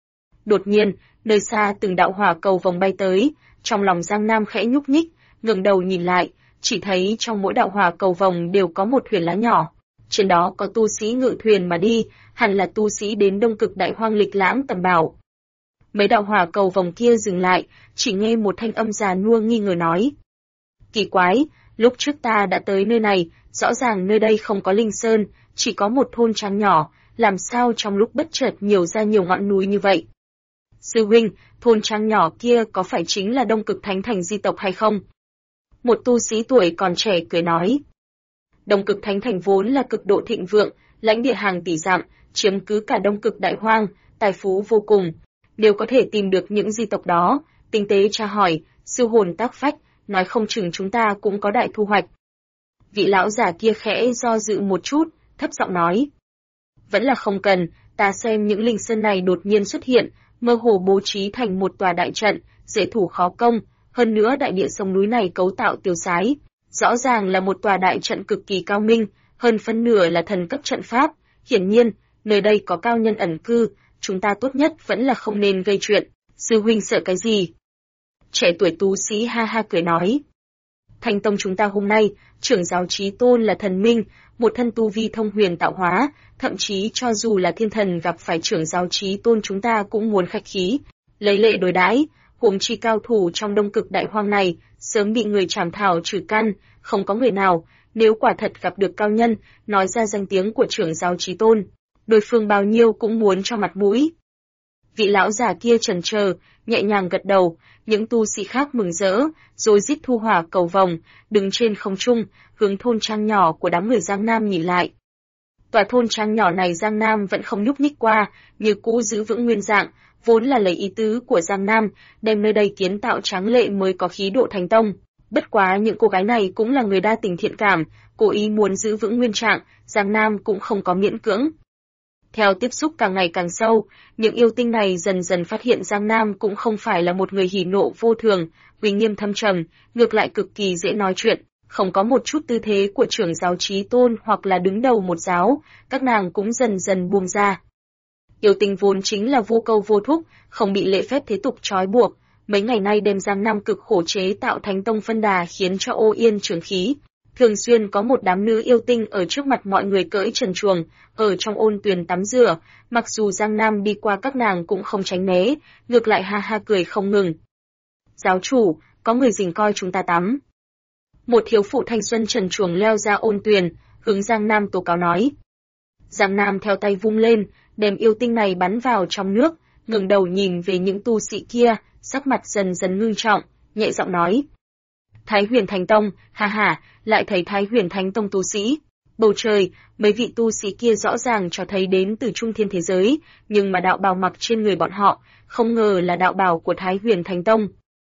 A: Đột nhiên, nơi xa từng đạo hỏa cầu vòng bay tới, trong lòng Giang Nam khẽ nhúc nhích, ngẩng đầu nhìn lại, chỉ thấy trong mỗi đạo hỏa cầu vòng đều có một thuyền lá nhỏ. Trên đó có tu sĩ ngự thuyền mà đi, hẳn là tu sĩ đến Đông Cực Đại Hoang lịch lãm tầm bảo. Mấy đạo hỏa cầu vòng kia dừng lại, chỉ nghe một thanh âm già nua nghi ngờ nói. Kỳ quái, lúc trước ta đã tới nơi này, rõ ràng nơi đây không có linh sơn, chỉ có một thôn trang nhỏ, làm sao trong lúc bất chợt nhiều ra nhiều ngọn núi như vậy? Sư huynh, thôn trang nhỏ kia có phải chính là Đông Cực Thánh Thành di tộc hay không? Một tu sĩ tuổi còn trẻ cười nói. Đông Cực Thánh Thành vốn là cực độ thịnh vượng, lãnh địa hàng tỷ dặm, chiếm cứ cả Đông Cực Đại Hoang, tài phú vô cùng. Nếu có thể tìm được những di tộc đó, tinh tế tra hỏi, siêu hồn tác phách, nói không chừng chúng ta cũng có đại thu hoạch. Vị lão giả kia khẽ do dự một chút, thấp giọng nói. Vẫn là không cần, ta xem những linh sơn này đột nhiên xuất hiện, mơ hồ bố trí thành một tòa đại trận, dễ thủ khó công, hơn nữa đại địa sông núi này cấu tạo tiêu sái, rõ ràng là một tòa đại trận cực kỳ cao minh, hơn phân nửa là thần cấp trận pháp, hiển nhiên, nơi đây có cao nhân ẩn cư, chúng ta tốt nhất vẫn là không nên gây chuyện, sư huynh sợ cái gì? Trẻ tuổi tú sĩ ha ha cười nói. Thanh tông chúng ta hôm nay, trưởng giáo Chí Tôn là thần minh, một thân tu vi thông huyền tạo hóa, thậm chí cho dù là thiên thần gặp phải trưởng giáo Chí Tôn chúng ta cũng muốn khách khí, lấy lệ đối đãi, huống chi cao thủ trong Đông Cực Đại Hoang này, sớm bị người trảm thảo trừ căn, không có người nào, nếu quả thật gặp được cao nhân, nói ra danh tiếng của trưởng giáo Chí Tôn, đối phương bao nhiêu cũng muốn cho mặt mũi. Vị lão già kia chần chờ, nhẹ nhàng gật đầu, những tu sĩ khác mừng rỡ, rồi rít thu hỏa cầu vồng, đứng trên không trung, hướng thôn trang nhỏ của đám người Giang Nam nhìn lại. Tòa thôn trang nhỏ này Giang Nam vẫn không nhúc nhích qua, như cũ giữ vững nguyên dạng, vốn là lấy ý tứ của Giang Nam, đem nơi đây kiến tạo tráng lệ mới có khí độ thành tông. Bất quá những cô gái này cũng là người đa tình thiện cảm, cố ý muốn giữ vững nguyên trạng, Giang Nam cũng không có miễn cưỡng. Theo tiếp xúc càng ngày càng sâu, những yêu tinh này dần dần phát hiện Giang Nam cũng không phải là một người hỉ nộ vô thường, uy nghiêm thâm trầm, ngược lại cực kỳ dễ nói chuyện, không có một chút tư thế của trưởng giáo Chí Tôn hoặc là đứng đầu một giáo, các nàng cũng dần dần buông ra. Yêu tinh vốn chính là vô câu vô thúc, không bị lệ phép thế tục trói buộc, mấy ngày nay đem Giang Nam cực khổ chế tạo thánh tông phân đà khiến cho ô yên trường khí. Thường xuyên có một đám nữ yêu tinh ở trước mặt mọi người cưỡi trần truồng, ở trong ôn tuyền tắm rửa, mặc dù Giang Nam đi qua các nàng cũng không tránh né, ngược lại ha ha cười không ngừng. Giáo chủ, có người rình coi chúng ta tắm. Một thiếu phụ thanh xuân trần truồng leo ra ôn tuyền, hướng Giang Nam tố cáo nói. Giang Nam theo tay vung lên, đem yêu tinh này bắn vào trong nước, ngẩng đầu nhìn về những tu sĩ kia, sắc mặt dần dần ngưng trọng, nhẹ giọng nói. Thái Huyền Thánh Tông, ha ha, lại thấy Thái Huyền Thánh Tông tu sĩ. Bầu trời, mấy vị tu sĩ kia rõ ràng cho thấy đến từ trung thiên thế giới, nhưng mà đạo bào mặc trên người bọn họ, không ngờ là đạo bào của Thái Huyền Thánh Tông.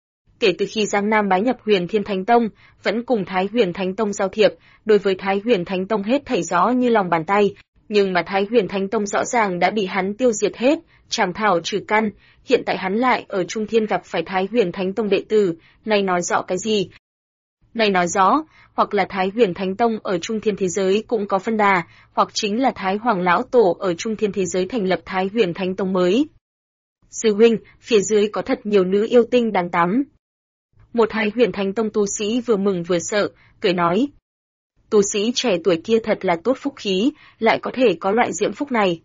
A: Kể từ khi Giang Nam bái nhập Huyền Thiên Thánh Tông, vẫn cùng Thái Huyền Thánh Tông giao thiệp, đối với Thái Huyền Thánh Tông hết thảy rõ như lòng bàn tay, nhưng mà Thái Huyền Thánh Tông rõ ràng đã bị hắn tiêu diệt hết, trảm thảo trừ căn, hiện tại hắn lại ở Trung Thiên gặp phải Thái Huyền Thánh Tông đệ tử, này nói rõ cái gì? Này nói rõ, hoặc là Thái Huyền Thánh Tông ở Trung Thiên thế giới cũng có phân đà, hoặc chính là Thái Hoàng Lão Tổ ở Trung Thiên thế giới thành lập Thái Huyền Thánh Tông mới. Sư huynh, phía dưới có thật nhiều nữ yêu tinh đang tắm. Một Thái Huyền Thánh Tông tu sĩ vừa mừng vừa sợ, cười nói. Tu sĩ trẻ tuổi kia thật là tốt phúc khí, lại có thể có loại diễm phúc này.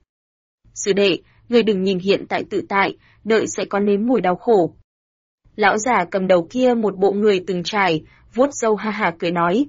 A: Sư đệ, người đừng nhìn hiện tại tự tại, đợi sẽ có nếm mùi đau khổ. Lão già cầm đầu kia một bộ người từng trải, vuốt râu ha ha cười nói.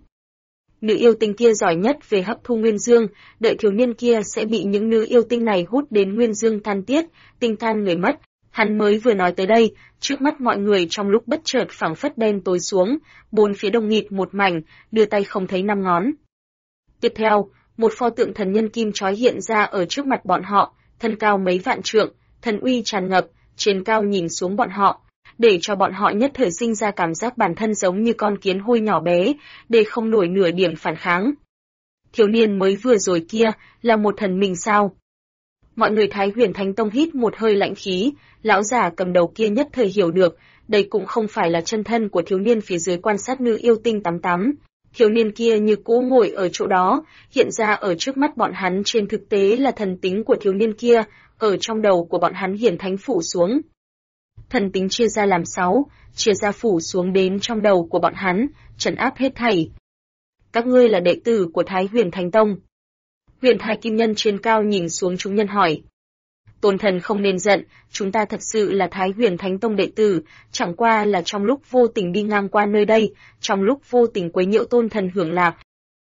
A: Nữ yêu tinh kia giỏi nhất về hấp thu nguyên dương, đợi thiếu niên kia sẽ bị những nữ yêu tinh này hút đến nguyên dương tan tiết, tinh tan người mất. Hắn mới vừa nói tới đây, trước mắt mọi người trong lúc bất chợt phảng phất đen tối xuống, bốn phía đông nghịt một mảnh, đưa tay không thấy năm ngón. Tiếp theo, một pho tượng thần nhân kim chói hiện ra ở trước mặt bọn họ, thân cao mấy vạn trượng, thần uy tràn ngập, trên cao nhìn xuống bọn họ, để cho bọn họ nhất thời sinh ra cảm giác bản thân giống như con kiến hôi nhỏ bé, để không nổi nửa điểm phản kháng. Thiếu niên mới vừa rồi kia, là một thần minh sao? Mọi người Thái Huyền Thánh Tông hít một hơi lạnh khí, lão già cầm đầu kia nhất thời hiểu được, đây cũng không phải là chân thân của thiếu niên phía dưới quan sát nữ yêu tinh tắm. Thiếu niên kia như cũ ngồi ở chỗ đó, hiện ra ở trước mắt bọn hắn trên thực tế là thần tính của thiếu niên kia, ở trong đầu của bọn hắn hiển thánh phủ xuống. Thần tính chia ra làm 6, chia ra phủ xuống đến trong đầu của bọn hắn, trấn áp hết thảy. Các ngươi là đệ tử của Thái Huyền Thánh Tông. Huyền Thái Kim Nhân trên cao nhìn xuống chúng nhân hỏi. Tôn thần không nên giận, chúng ta thật sự là Thái Huyền Thánh Tông đệ tử, chẳng qua là trong lúc vô tình đi ngang qua nơi đây, trong lúc vô tình quấy nhiễu tôn thần hưởng lạc.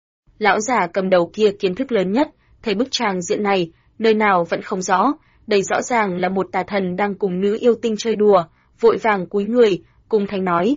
A: Lão già cầm đầu kia kiến thức lớn nhất, thấy bức tràng diện này, nơi nào vẫn không rõ, đây rõ ràng là một tà thần đang cùng nữ yêu tinh chơi đùa, vội vàng cúi người, cung thanh nói.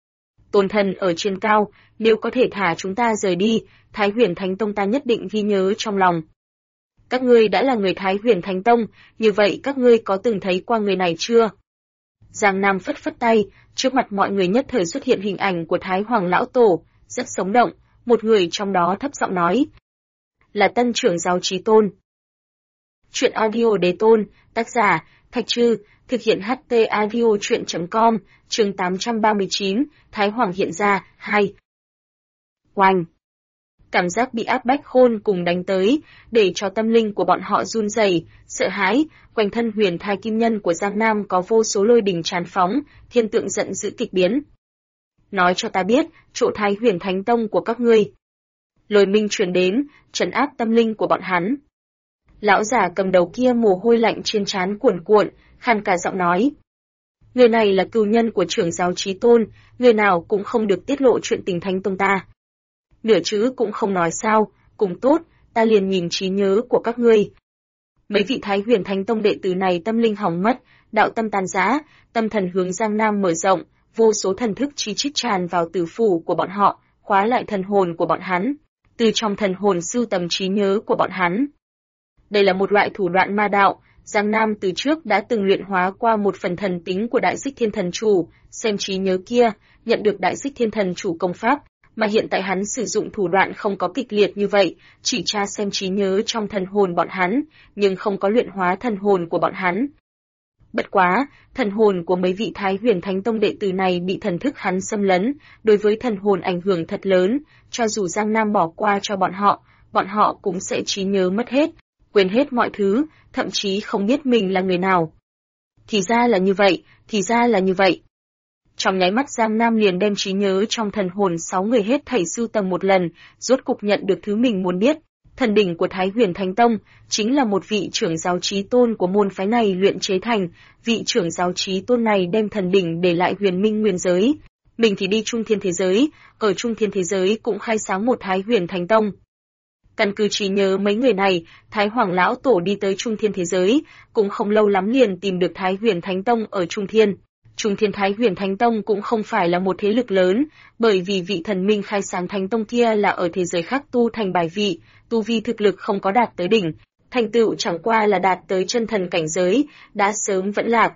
A: Tôn thần ở trên cao, nếu có thể thả chúng ta rời đi, Thái Huyền Thánh Tông ta nhất định ghi nhớ trong lòng. Các ngươi đã là người Thái Huyền Thánh Tông, như vậy các ngươi có từng thấy qua người này chưa? Giang Nam phất phất tay, trước mặt mọi người nhất thời xuất hiện hình ảnh của Thái Hoàng Lão Tổ, rất sống động, một người trong đó thấp giọng nói. Là tân trưởng giáo Chí Tôn. Truyện audio đế tôn, tác giả, Thạch Trư, thực hiện HT audio truyện.com, chương 839, Thái Hoàng hiện ra, 2. Oanh! Cảm giác bị áp bách khôn cùng đánh tới, để cho tâm linh của bọn họ run rẩy, sợ hãi, quanh thân huyền thai kim nhân của Giang Nam có vô số lôi đình tràn phóng, thiên tượng giận dữ kịch biến. Nói cho ta biết, chỗ Thái Huyền Thánh Tông của các ngươi. Lôi minh truyền đến, trấn áp tâm linh của bọn hắn. Lão già cầm đầu kia mồ hôi lạnh trên trán cuồn cuộn, khàn cả giọng nói. Người này là cừu nhân của trưởng giáo Chí Tôn, người nào cũng không được tiết lộ chuyện tình Thánh Tông ta. Nửa chữ cũng không nói sao, cùng tốt, ta liền nhìn trí nhớ của các ngươi. Mấy vị Thái Huyền Thánh Tông đệ tử này tâm linh hỏng mất, đạo tâm tàn rã, tâm thần hướng Giang Nam mở rộng, vô số thần thức chi chít tràn vào tử phủ của bọn họ, khóa lại thần hồn của bọn hắn, từ trong thần hồn sưu tầm trí nhớ của bọn hắn. Đây là một loại thủ đoạn ma đạo, Giang Nam từ trước đã từng luyện hóa qua một phần thần tính của Đại Xích Thiên Thần Chủ, xem trí nhớ kia, nhận được Đại Xích Thiên Thần Chủ công pháp, mà hiện tại hắn sử dụng thủ đoạn không có kịch liệt như vậy, chỉ tra xem trí nhớ trong thần hồn bọn hắn, nhưng không có luyện hóa thần hồn của bọn hắn. Bất quá, thần hồn của mấy vị Thái Huyền Thánh Tông đệ tử này bị thần thức hắn xâm lấn, đối với thần hồn ảnh hưởng thật lớn, cho dù Giang Nam bỏ qua cho bọn họ cũng sẽ trí nhớ mất hết, quên hết mọi thứ, thậm chí không biết mình là người nào. Thì ra là như vậy. Trong nháy mắt Giang Nam liền đem trí nhớ trong thần hồn 6 người hết thảy sưu tầm một lần, rốt cục nhận được thứ mình muốn biết. Thần đỉnh của Thái Huyền Thánh Tông chính là một vị trưởng giáo Chí Tôn của môn phái này luyện chế thành, vị trưởng giáo Chí Tôn này đem thần đỉnh để lại Huyền Minh Nguyên giới. Mình thì đi Trung Thiên thế giới, ở Trung Thiên thế giới cũng khai sáng một Thái Huyền Thánh Tông. Căn cứ trí nhớ mấy người này, Thái Hoàng lão tổ đi tới Trung Thiên thế giới, cũng không lâu lắm liền tìm được Thái Huyền Thánh Tông ở Trung Thiên. Trung Thiên Thái Huyền Thánh Tông cũng không phải là một thế lực lớn, bởi vì vị thần minh khai sáng Thánh Tông kia là ở thế giới khác tu thành bài vị, tu vi thực lực không có đạt tới đỉnh, thành tựu chẳng qua là đạt tới chân thần cảnh giới, đã sớm vẫn lạc.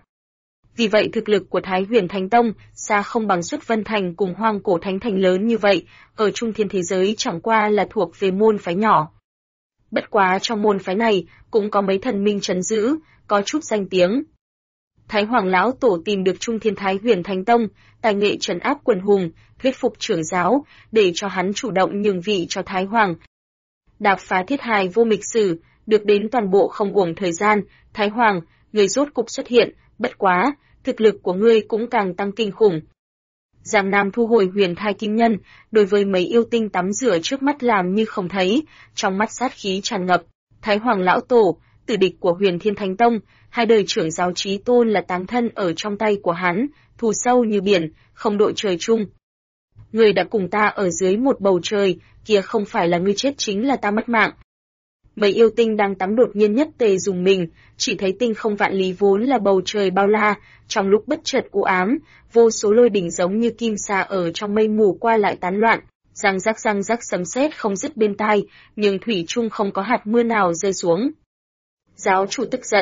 A: Vì vậy thực lực của Thái Huyền Thánh Tông xa không bằng Xuất Vân Thành cùng Hoang Cổ Thánh Thành lớn như vậy, ở Trung Thiên thế giới chẳng qua là thuộc về môn phái nhỏ. Bất quá trong môn phái này cũng có mấy thần minh trấn giữ, có chút danh tiếng. Thái Hoàng lão tổ tìm được Trung Thiên Thái Huyền Thánh Tông, tài nghệ trấn áp quần hùng, thuyết phục trưởng giáo, để cho hắn chủ động nhường vị cho Thái Hoàng. Đạp phá thiết hài vô mịch sử, được đến toàn bộ không uổng thời gian, Thái Hoàng, người rốt cục xuất hiện, bất quá, thực lực của ngươi cũng càng tăng kinh khủng. Giang Nam thu hồi huyền thai kim nhân, đối với mấy yêu tinh tắm rửa trước mắt làm như không thấy, trong mắt sát khí tràn ngập. Thái Hoàng lão tổ, tử địch của Huyền Thiên Thánh Tông, hai đời trưởng giáo Chí Tôn là táng thân ở trong tay của hắn, thù sâu như biển, không đội trời chung. Ngươi đã cùng ta ở dưới một bầu trời, kia không phải là ngươi chết chính là ta mất mạng. Mấy yêu tinh đang tắm đột nhiên nhất tề dùng mình, chỉ thấy tinh không vạn lý vốn là bầu trời bao la, trong lúc bất chợt u ám, vô số lôi đỉnh giống như kim sa ở trong mây mù qua lại tán loạn, răng rắc sấm sét không dứt bên tai, nhưng thủy chung không có hạt mưa nào rơi xuống. Giáo chủ tức giận.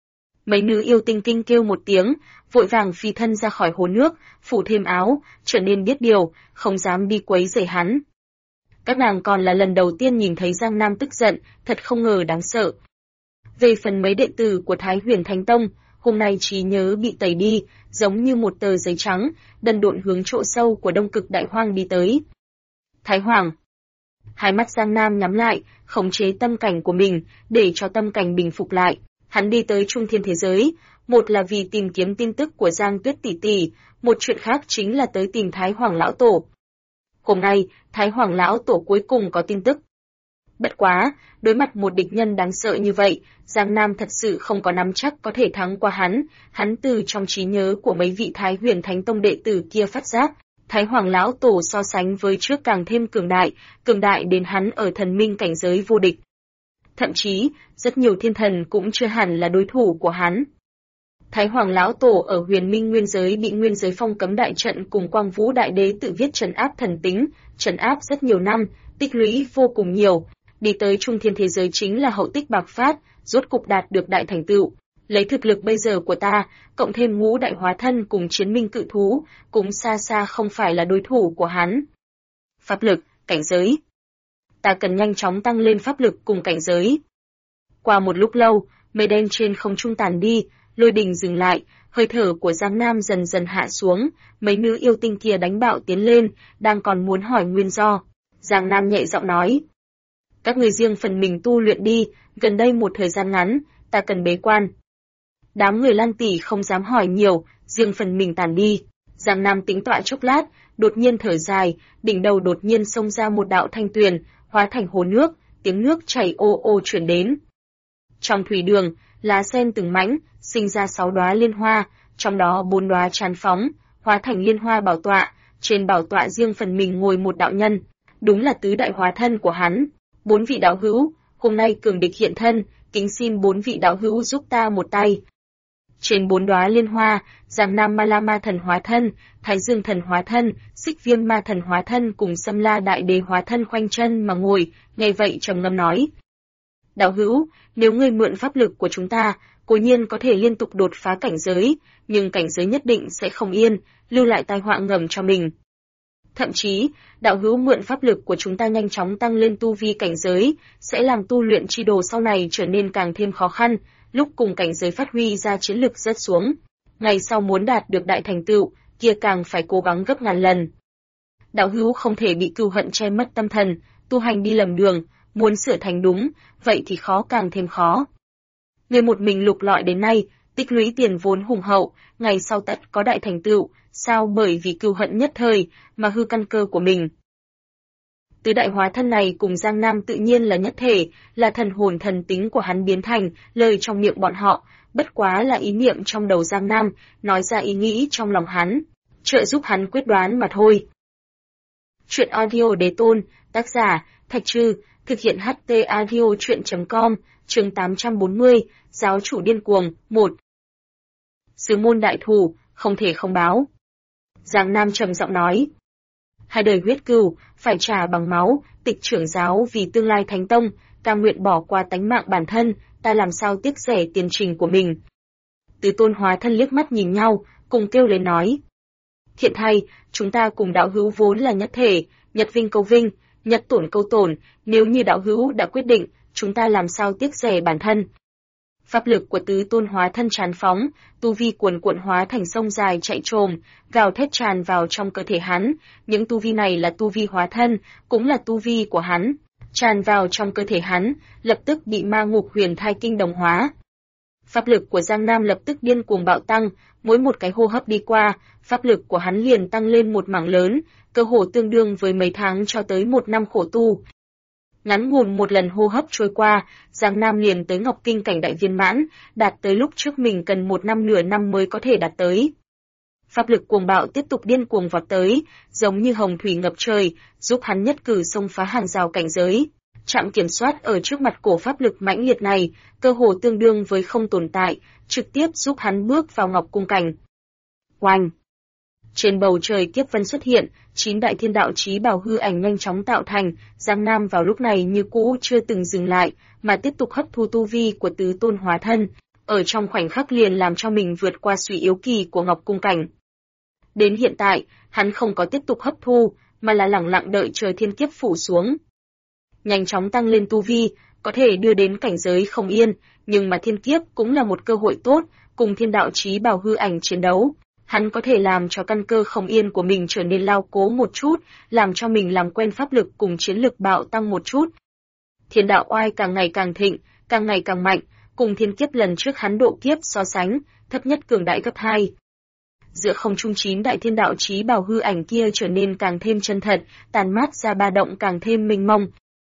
A: Mấy nữ yêu tinh kinh kêu một tiếng, vội vàng phi thân ra khỏi hồ nước, phủ thêm áo, trở nên biết điều, không dám đi quấy rầy hắn. Các nàng còn là lần đầu tiên nhìn thấy Giang Nam tức giận, thật không ngờ đáng sợ. Về phần mấy đệ tử của Thái Huyền Thánh Tông, hôm nay trí nhớ bị tẩy đi, giống như một tờ giấy trắng, đần độn hướng chỗ sâu của Đông Cực Đại Hoang đi tới. Thái Hoàng. Hai mắt Giang Nam nhắm lại, khống chế tâm cảnh của mình, để cho tâm cảnh bình phục lại. Hắn đi tới Trung Thiên thế giới, một là vì tìm kiếm tin tức của Giang Tuyết tỷ tỷ, một chuyện khác chính là tới tìm Thái Hoàng lão tổ. Hôm nay, Thái Hoàng lão tổ cuối cùng có tin tức. Bất quá, đối mặt một địch nhân đáng sợ như vậy, Giang Nam thật sự không có nắm chắc có thể thắng qua hắn từ trong trí nhớ của mấy vị Thái Huyền Thánh Tông đệ tử kia phát giác, Thái Hoàng lão tổ so sánh với trước càng thêm cường đại đến hắn ở thần minh cảnh giới vô địch. Thậm chí, rất nhiều thiên thần cũng chưa hẳn là đối thủ của hắn. Thái Hoàng lão tổ ở Huyền Minh Nguyên giới bị Nguyên giới phong cấm đại trận cùng Quang Vũ đại đế tự viết trấn áp thần tính, trấn áp rất nhiều năm, tích lũy vô cùng nhiều, đi tới Trung Thiên thế giới chính là hậu tích bạc phát, rốt cục đạt được đại thành tựu. Lấy thực lực bây giờ của ta, cộng thêm ngũ đại hóa thân cùng chiến minh cự thú, cũng xa xa không phải là đối thủ của hắn. Pháp lực, cảnh giới. Ta cần nhanh chóng tăng lên pháp lực cùng cảnh giới. Qua một lúc lâu, mây đen trên không trung tàn đi, lôi đình dừng lại, hơi thở của Giang Nam dần dần hạ xuống, mấy nữ yêu tinh kia đánh bạo tiến lên, đang còn muốn hỏi nguyên do. Giang Nam nhẹ giọng nói, các người riêng phần mình tu luyện đi, gần đây một thời gian ngắn, ta cần bế quan. Đám người Lan Tỷ không dám hỏi nhiều, riêng phần mình tản đi. Giang Nam tĩnh tọa chốc lát, đột nhiên thở dài, đỉnh đầu đột nhiên xông ra một đạo thanh tuyền, hóa thành hồ nước, tiếng nước chảy ô ô truyền đến. Trong thủy đường, lá sen từng mảnh, sinh ra 6 đóa liên hoa, trong đó 4 đóa tràn phóng, hóa thành liên hoa bảo tọa, trên bảo tọa riêng phần mình ngồi một đạo nhân, đúng là tứ đại hóa thân của hắn. 4 vị đạo hữu, hôm nay cường địch hiện thân, kính xin 4 vị đạo hữu giúp ta một tay. Trên 4 đóa liên hoa, Giang Nam Ma La Ma Thần hóa thân, Thái Dương Thần hóa thân, Xích Viêm Ma Thần hóa thân cùng Sâm La Đại Đế hóa thân khoanh chân mà ngồi, nghe vậy trầm ngâm nói: đạo hữu, nếu ngươi mượn pháp lực của chúng ta, cố nhiên có thể liên tục đột phá cảnh giới, nhưng cảnh giới nhất định sẽ không yên, lưu lại tai họa ngầm cho mình. Thậm chí, đạo hữu mượn pháp lực của chúng ta nhanh chóng tăng lên tu vi cảnh giới, sẽ làm tu luyện chi đồ sau này trở nên càng thêm khó khăn, lúc cùng cảnh giới phát huy ra chiến lực rớt xuống. Ngày sau muốn đạt được đại thành tựu, kia càng phải cố gắng gấp ngàn lần. Đạo hữu không thể bị cừu hận che mất tâm thần, tu hành đi lầm đường, muốn sửa thành đúng, vậy thì khó càng thêm khó. Người một mình lục lọi đến nay, tích lũy tiền vốn hùng hậu, ngày sau tất có đại thành tựu, sao bởi vì cừu hận nhất thời mà hư căn cơ của mình. Tứ đại hóa thân này cùng Giang Nam tự nhiên là nhất thể, là thần hồn thần tính của hắn biến thành, lời trong miệng bọn họ, bất quá là ý niệm trong đầu Giang Nam, nói ra ý nghĩ trong lòng hắn, trợ giúp hắn quyết đoán mà thôi. Truyện audio Đế Tôn, tác giả, Thạch Trư, thực hiện HT audio truyện.com, chương 840, giáo chủ điên cuồng, 1. Sứ môn đại thù, không thể không báo. Giang Nam trầm giọng nói. Hai đời huyết cừu, phải trả bằng máu, tịch trưởng giáo vì tương lai thánh tông, cam nguyện bỏ qua tánh mạng bản thân, ta làm sao tiếc rẻ tiền trình của mình. Tứ tôn hóa thân liếc mắt nhìn nhau, cùng kêu lên nói. Thiện thay, chúng ta cùng đạo hữu vốn là nhất thể, nhật vinh câu vinh, nhật tổn câu tổn, nếu như đạo hữu đã quyết định, chúng ta làm sao tiếc rẻ bản thân. Pháp lực của tứ tôn hóa thân tràn phóng, tu vi cuồn cuộn hóa thành sông dài chạy trồm, gào thét tràn vào trong cơ thể hắn, những tu vi này là tu vi hóa thân, cũng là tu vi của hắn, tràn vào trong cơ thể hắn, lập tức bị ma ngục huyền thai kinh đồng hóa. Pháp lực của Giang Nam lập tức điên cuồng bạo tăng, mỗi một cái hô hấp đi qua, pháp lực của hắn liền tăng lên một mảng lớn, cơ hồ tương đương với mấy tháng cho tới 1 năm khổ tu. Ngắn ngủn một lần hô hấp trôi qua, Giang Nam liền tới Ngọc Kinh cảnh đại viên mãn, đạt tới lúc trước mình cần 1 năm nửa năm mới có thể đạt tới. Pháp lực cuồng bạo tiếp tục điên cuồng vọt tới, giống như hồng thủy ngập trời, giúp hắn nhất cử xông phá hàng rào cảnh giới. Trạm kiểm soát ở trước mặt cổ pháp lực mãnh liệt này, cơ hồ tương đương với không tồn tại, trực tiếp giúp hắn bước vào Ngọc Cung cảnh. Oanh! Trên bầu trời kiếp vân xuất hiện, 9 đại thiên đạo chí bảo hư ảnh nhanh chóng tạo thành, Giang Nam vào lúc này như cũ chưa từng dừng lại, mà tiếp tục hấp thu tu vi của tứ tôn hóa thân, ở trong khoảnh khắc liền làm cho mình vượt qua suy yếu kỳ của Ngọc Cung cảnh. Đến hiện tại, hắn không có tiếp tục hấp thu, mà là lẳng lặng đợi trời thiên kiếp phủ xuống. Nhanh chóng tăng lên tu vi, có thể đưa đến cảnh giới không yên, nhưng mà thiên kiếp cũng là một cơ hội tốt, cùng thiên đạo chí bảo hư ảnh chiến đấu. Hắn có thể làm cho căn cơ không yên của mình trở nên lao cố một chút, làm cho mình làm quen pháp lực cùng chiến lực bạo tăng một chút. Thiên đạo oai càng ngày càng thịnh, càng ngày càng mạnh, cùng thiên kiếp lần trước hắn độ kiếp so sánh, thấp nhất cường đại gấp 2. Giữa không trung 9 đại thiên đạo chí bảo hư ảnh kia trở nên càng thêm chân thật, tàn mát ra ba động càng thêm mênh mông.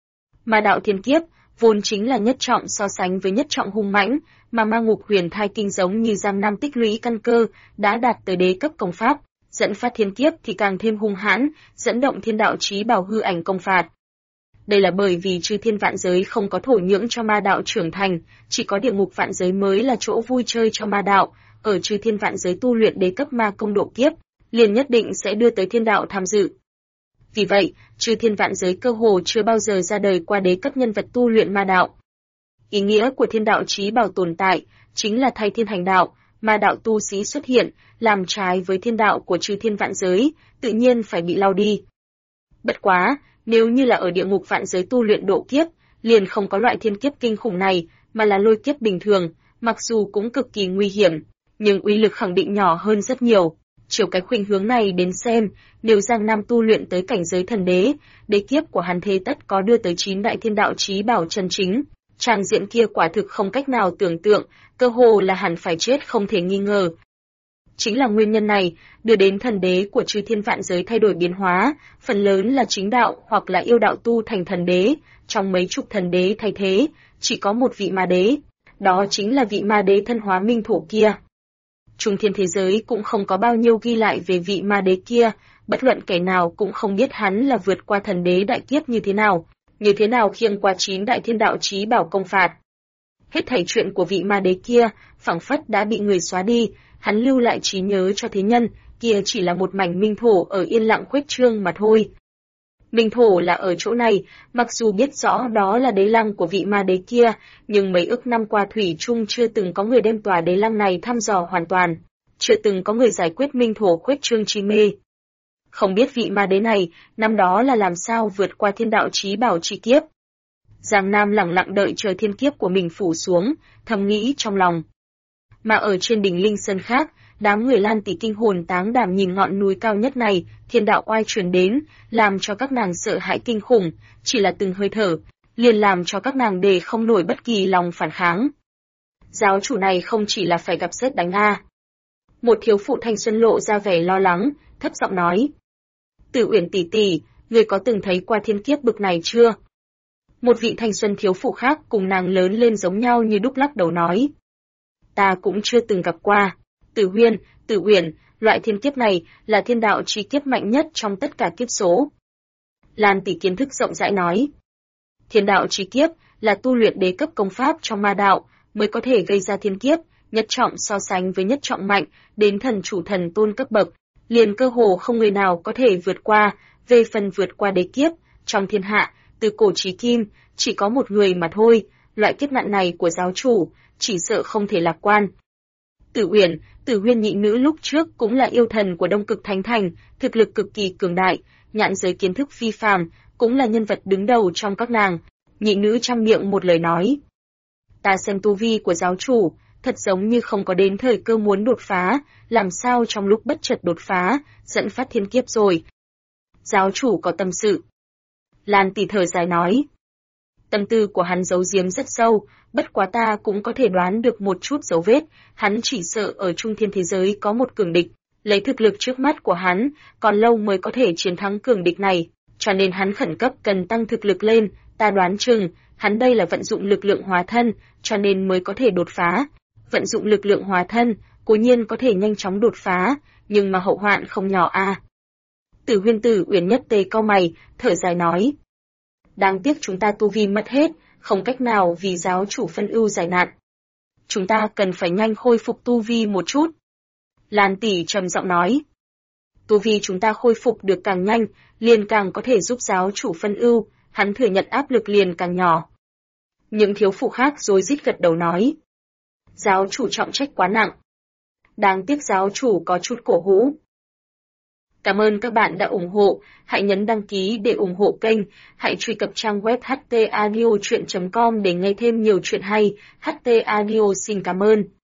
A: Mà đạo thiên kiếp, vốn chính là nhất trọng so sánh với nhất trọng hung mãnh, mà ma ngục huyền thai kinh giống như Giang Nam tích lũy căn cơ, đã đạt tới đế cấp công pháp, dẫn phát thiên kiếp thì càng thêm hung hãn, dẫn động thiên đạo chí bảo hư ảnh công phạt. Đây là bởi vì chư thiên vạn giới không có thổ nhưỡng cho ma đạo trưởng thành, chỉ có địa ngục vạn giới mới là chỗ vui chơi cho ma đạo, ở chư thiên vạn giới tu luyện đế cấp ma công độ kiếp, liền nhất định sẽ đưa tới thiên đạo tham dự. Vì vậy, chư thiên vạn giới cơ hồ chưa bao giờ ra đời qua đế cấp nhân vật tu luyện ma đạo. Ý nghĩa của thiên đạo chí bảo tồn tại, chính là thay thiên hành đạo, ma đạo tu sĩ xuất hiện, làm trái với thiên đạo của chư thiên vạn giới, tự nhiên phải bị lau đi. Bất quá, nếu như là ở địa ngục vạn giới tu luyện độ kiếp, liền không có loại thiên kiếp kinh khủng này, mà là lôi kiếp bình thường, mặc dù cũng cực kỳ nguy hiểm, nhưng uy lực khẳng định nhỏ hơn rất nhiều. Chiều cái khuynh hướng này đến xem, nếu Giang Nam tu luyện tới cảnh giới thần đế, đế kiếp của hắn thế tất có đưa tới 9 đại thiên đạo chí bảo chân chính. Tràng diện kia quả thực không cách nào tưởng tượng, cơ hồ là hẳn phải chết không thể nghi ngờ. Chính là nguyên nhân này, đưa đến thần đế của chư thiên vạn giới thay đổi biến hóa, phần lớn là chính đạo hoặc là yêu đạo tu thành thần đế, trong mấy chục thần đế thay thế, chỉ có một vị ma đế, đó chính là vị ma đế thân hóa minh thổ kia. Trung thiên thế giới cũng không có bao nhiêu ghi lại về vị ma đế kia, bất luận kẻ nào cũng không biết hắn là vượt qua thần đế đại kiếp như thế nào khiêng qua 9 đại thiên đạo chí bảo công phạt. Hết thảy chuyện của vị ma đế kia, phảng phất đã bị người xóa đi, hắn lưu lại trí nhớ cho thế nhân, kia chỉ là một mảnh minh thổ ở yên lặng khuếch trương mà thôi. Minh thổ là ở chỗ này, mặc dù biết rõ đó là đế lăng của vị ma đế kia, nhưng mấy ức năm qua thủy chung chưa từng có người đem tòa đế lăng này thăm dò hoàn toàn, chưa từng có người giải quyết minh thổ khuếch trương chi mê. Không biết vị ma đế này, năm đó là làm sao vượt qua thiên đạo chí bảo chi kiếp. Giang Nam lặng lặng đợi chờ thiên kiếp của mình phủ xuống, thầm nghĩ trong lòng. Mà ở trên đỉnh Linh Sơn khác, đám người Lan Tỷ kinh hồn táng đảm nhìn ngọn núi cao nhất này, thiên đạo oai truyền đến, làm cho các nàng sợ hãi kinh khủng, chỉ là từng hơi thở, liền làm cho các nàng để không nổi bất kỳ lòng phản kháng. Giáo chủ này không chỉ là phải gặp sét đánh a. Một thiếu phụ thanh xuân lộ ra vẻ lo lắng, thấp giọng nói. Tử Uyển tỷ tỷ, người có từng thấy qua thiên kiếp bực này chưa? Một vị thanh xuân thiếu phụ khác cùng nàng lớn lên giống nhau như đúc lắc đầu nói. Ta cũng chưa từng gặp qua. Tử Uyển, loại thiên kiếp này là thiên đạo chi kiếp mạnh nhất trong tất cả kiếp số. Lan Tỷ kiến thức rộng rãi nói. Thiên đạo chi kiếp là tu luyện đế cấp công pháp trong ma đạo mới có thể gây ra thiên kiếp, nhất trọng so sánh với nhất trọng mạnh, đến thần chủ thần tôn cấp bậc, liền cơ hồ không người nào có thể vượt qua, về phần vượt qua đế kiếp, trong thiên hạ, từ cổ chí kim, chỉ có một người mà thôi, loại kiếp nạn này của giáo chủ, chỉ sợ không thể lạc quan. Tử Huyên nhị nữ lúc trước cũng là yêu thần của Đông Cực Thánh Thành, thực lực cực kỳ cường đại, nhãn giới kiến thức phi phàm, cũng là nhân vật đứng đầu trong các nàng. Nhị nữ trăm miệng một lời nói. Ta xem tu vi của giáo chủ, thật giống như không có đến thời cơ muốn đột phá, làm sao trong lúc bất chợt đột phá, dẫn phát thiên kiếp rồi. Giáo chủ có tâm sự. Lan Tỷ thở dài nói. Tâm tư của hắn giấu giếm rất sâu, bất quá ta cũng có thể đoán được một chút dấu vết, hắn chỉ sợ ở trung thiên thế giới có một cường địch, lấy thực lực trước mắt của hắn, còn lâu mới có thể chiến thắng cường địch này, cho nên hắn khẩn cấp cần tăng thực lực lên, ta đoán chừng, hắn đây là vận dụng lực lượng hóa thân, cho nên mới có thể đột phá. Vận dụng lực lượng hóa thân, cố nhiên có thể nhanh chóng đột phá, nhưng mà hậu hoạn không nhỏ a. Tử Uyển nhất tề cau mày, thở dài nói. Đáng tiếc chúng ta tu vi mất hết, không cách nào vì giáo chủ phân ưu giải nạn. Chúng ta cần phải nhanh khôi phục tu vi một chút. Lan Tỷ trầm giọng nói. Tu vi chúng ta khôi phục được càng nhanh, liền càng có thể giúp giáo chủ phân ưu, hắn thừa nhận áp lực liền càng nhỏ. Những thiếu phụ khác rối rít gật đầu nói. Giáo chủ trọng trách quá nặng. Đáng tiếc giáo chủ có chút cổ hủ. Cảm ơn các bạn đã ủng hộ, hãy nhấn đăng ký để ủng hộ kênh, hãy truy cập trang web htaudio.com để nghe thêm nhiều chuyện hay, HT Audio xin cảm ơn.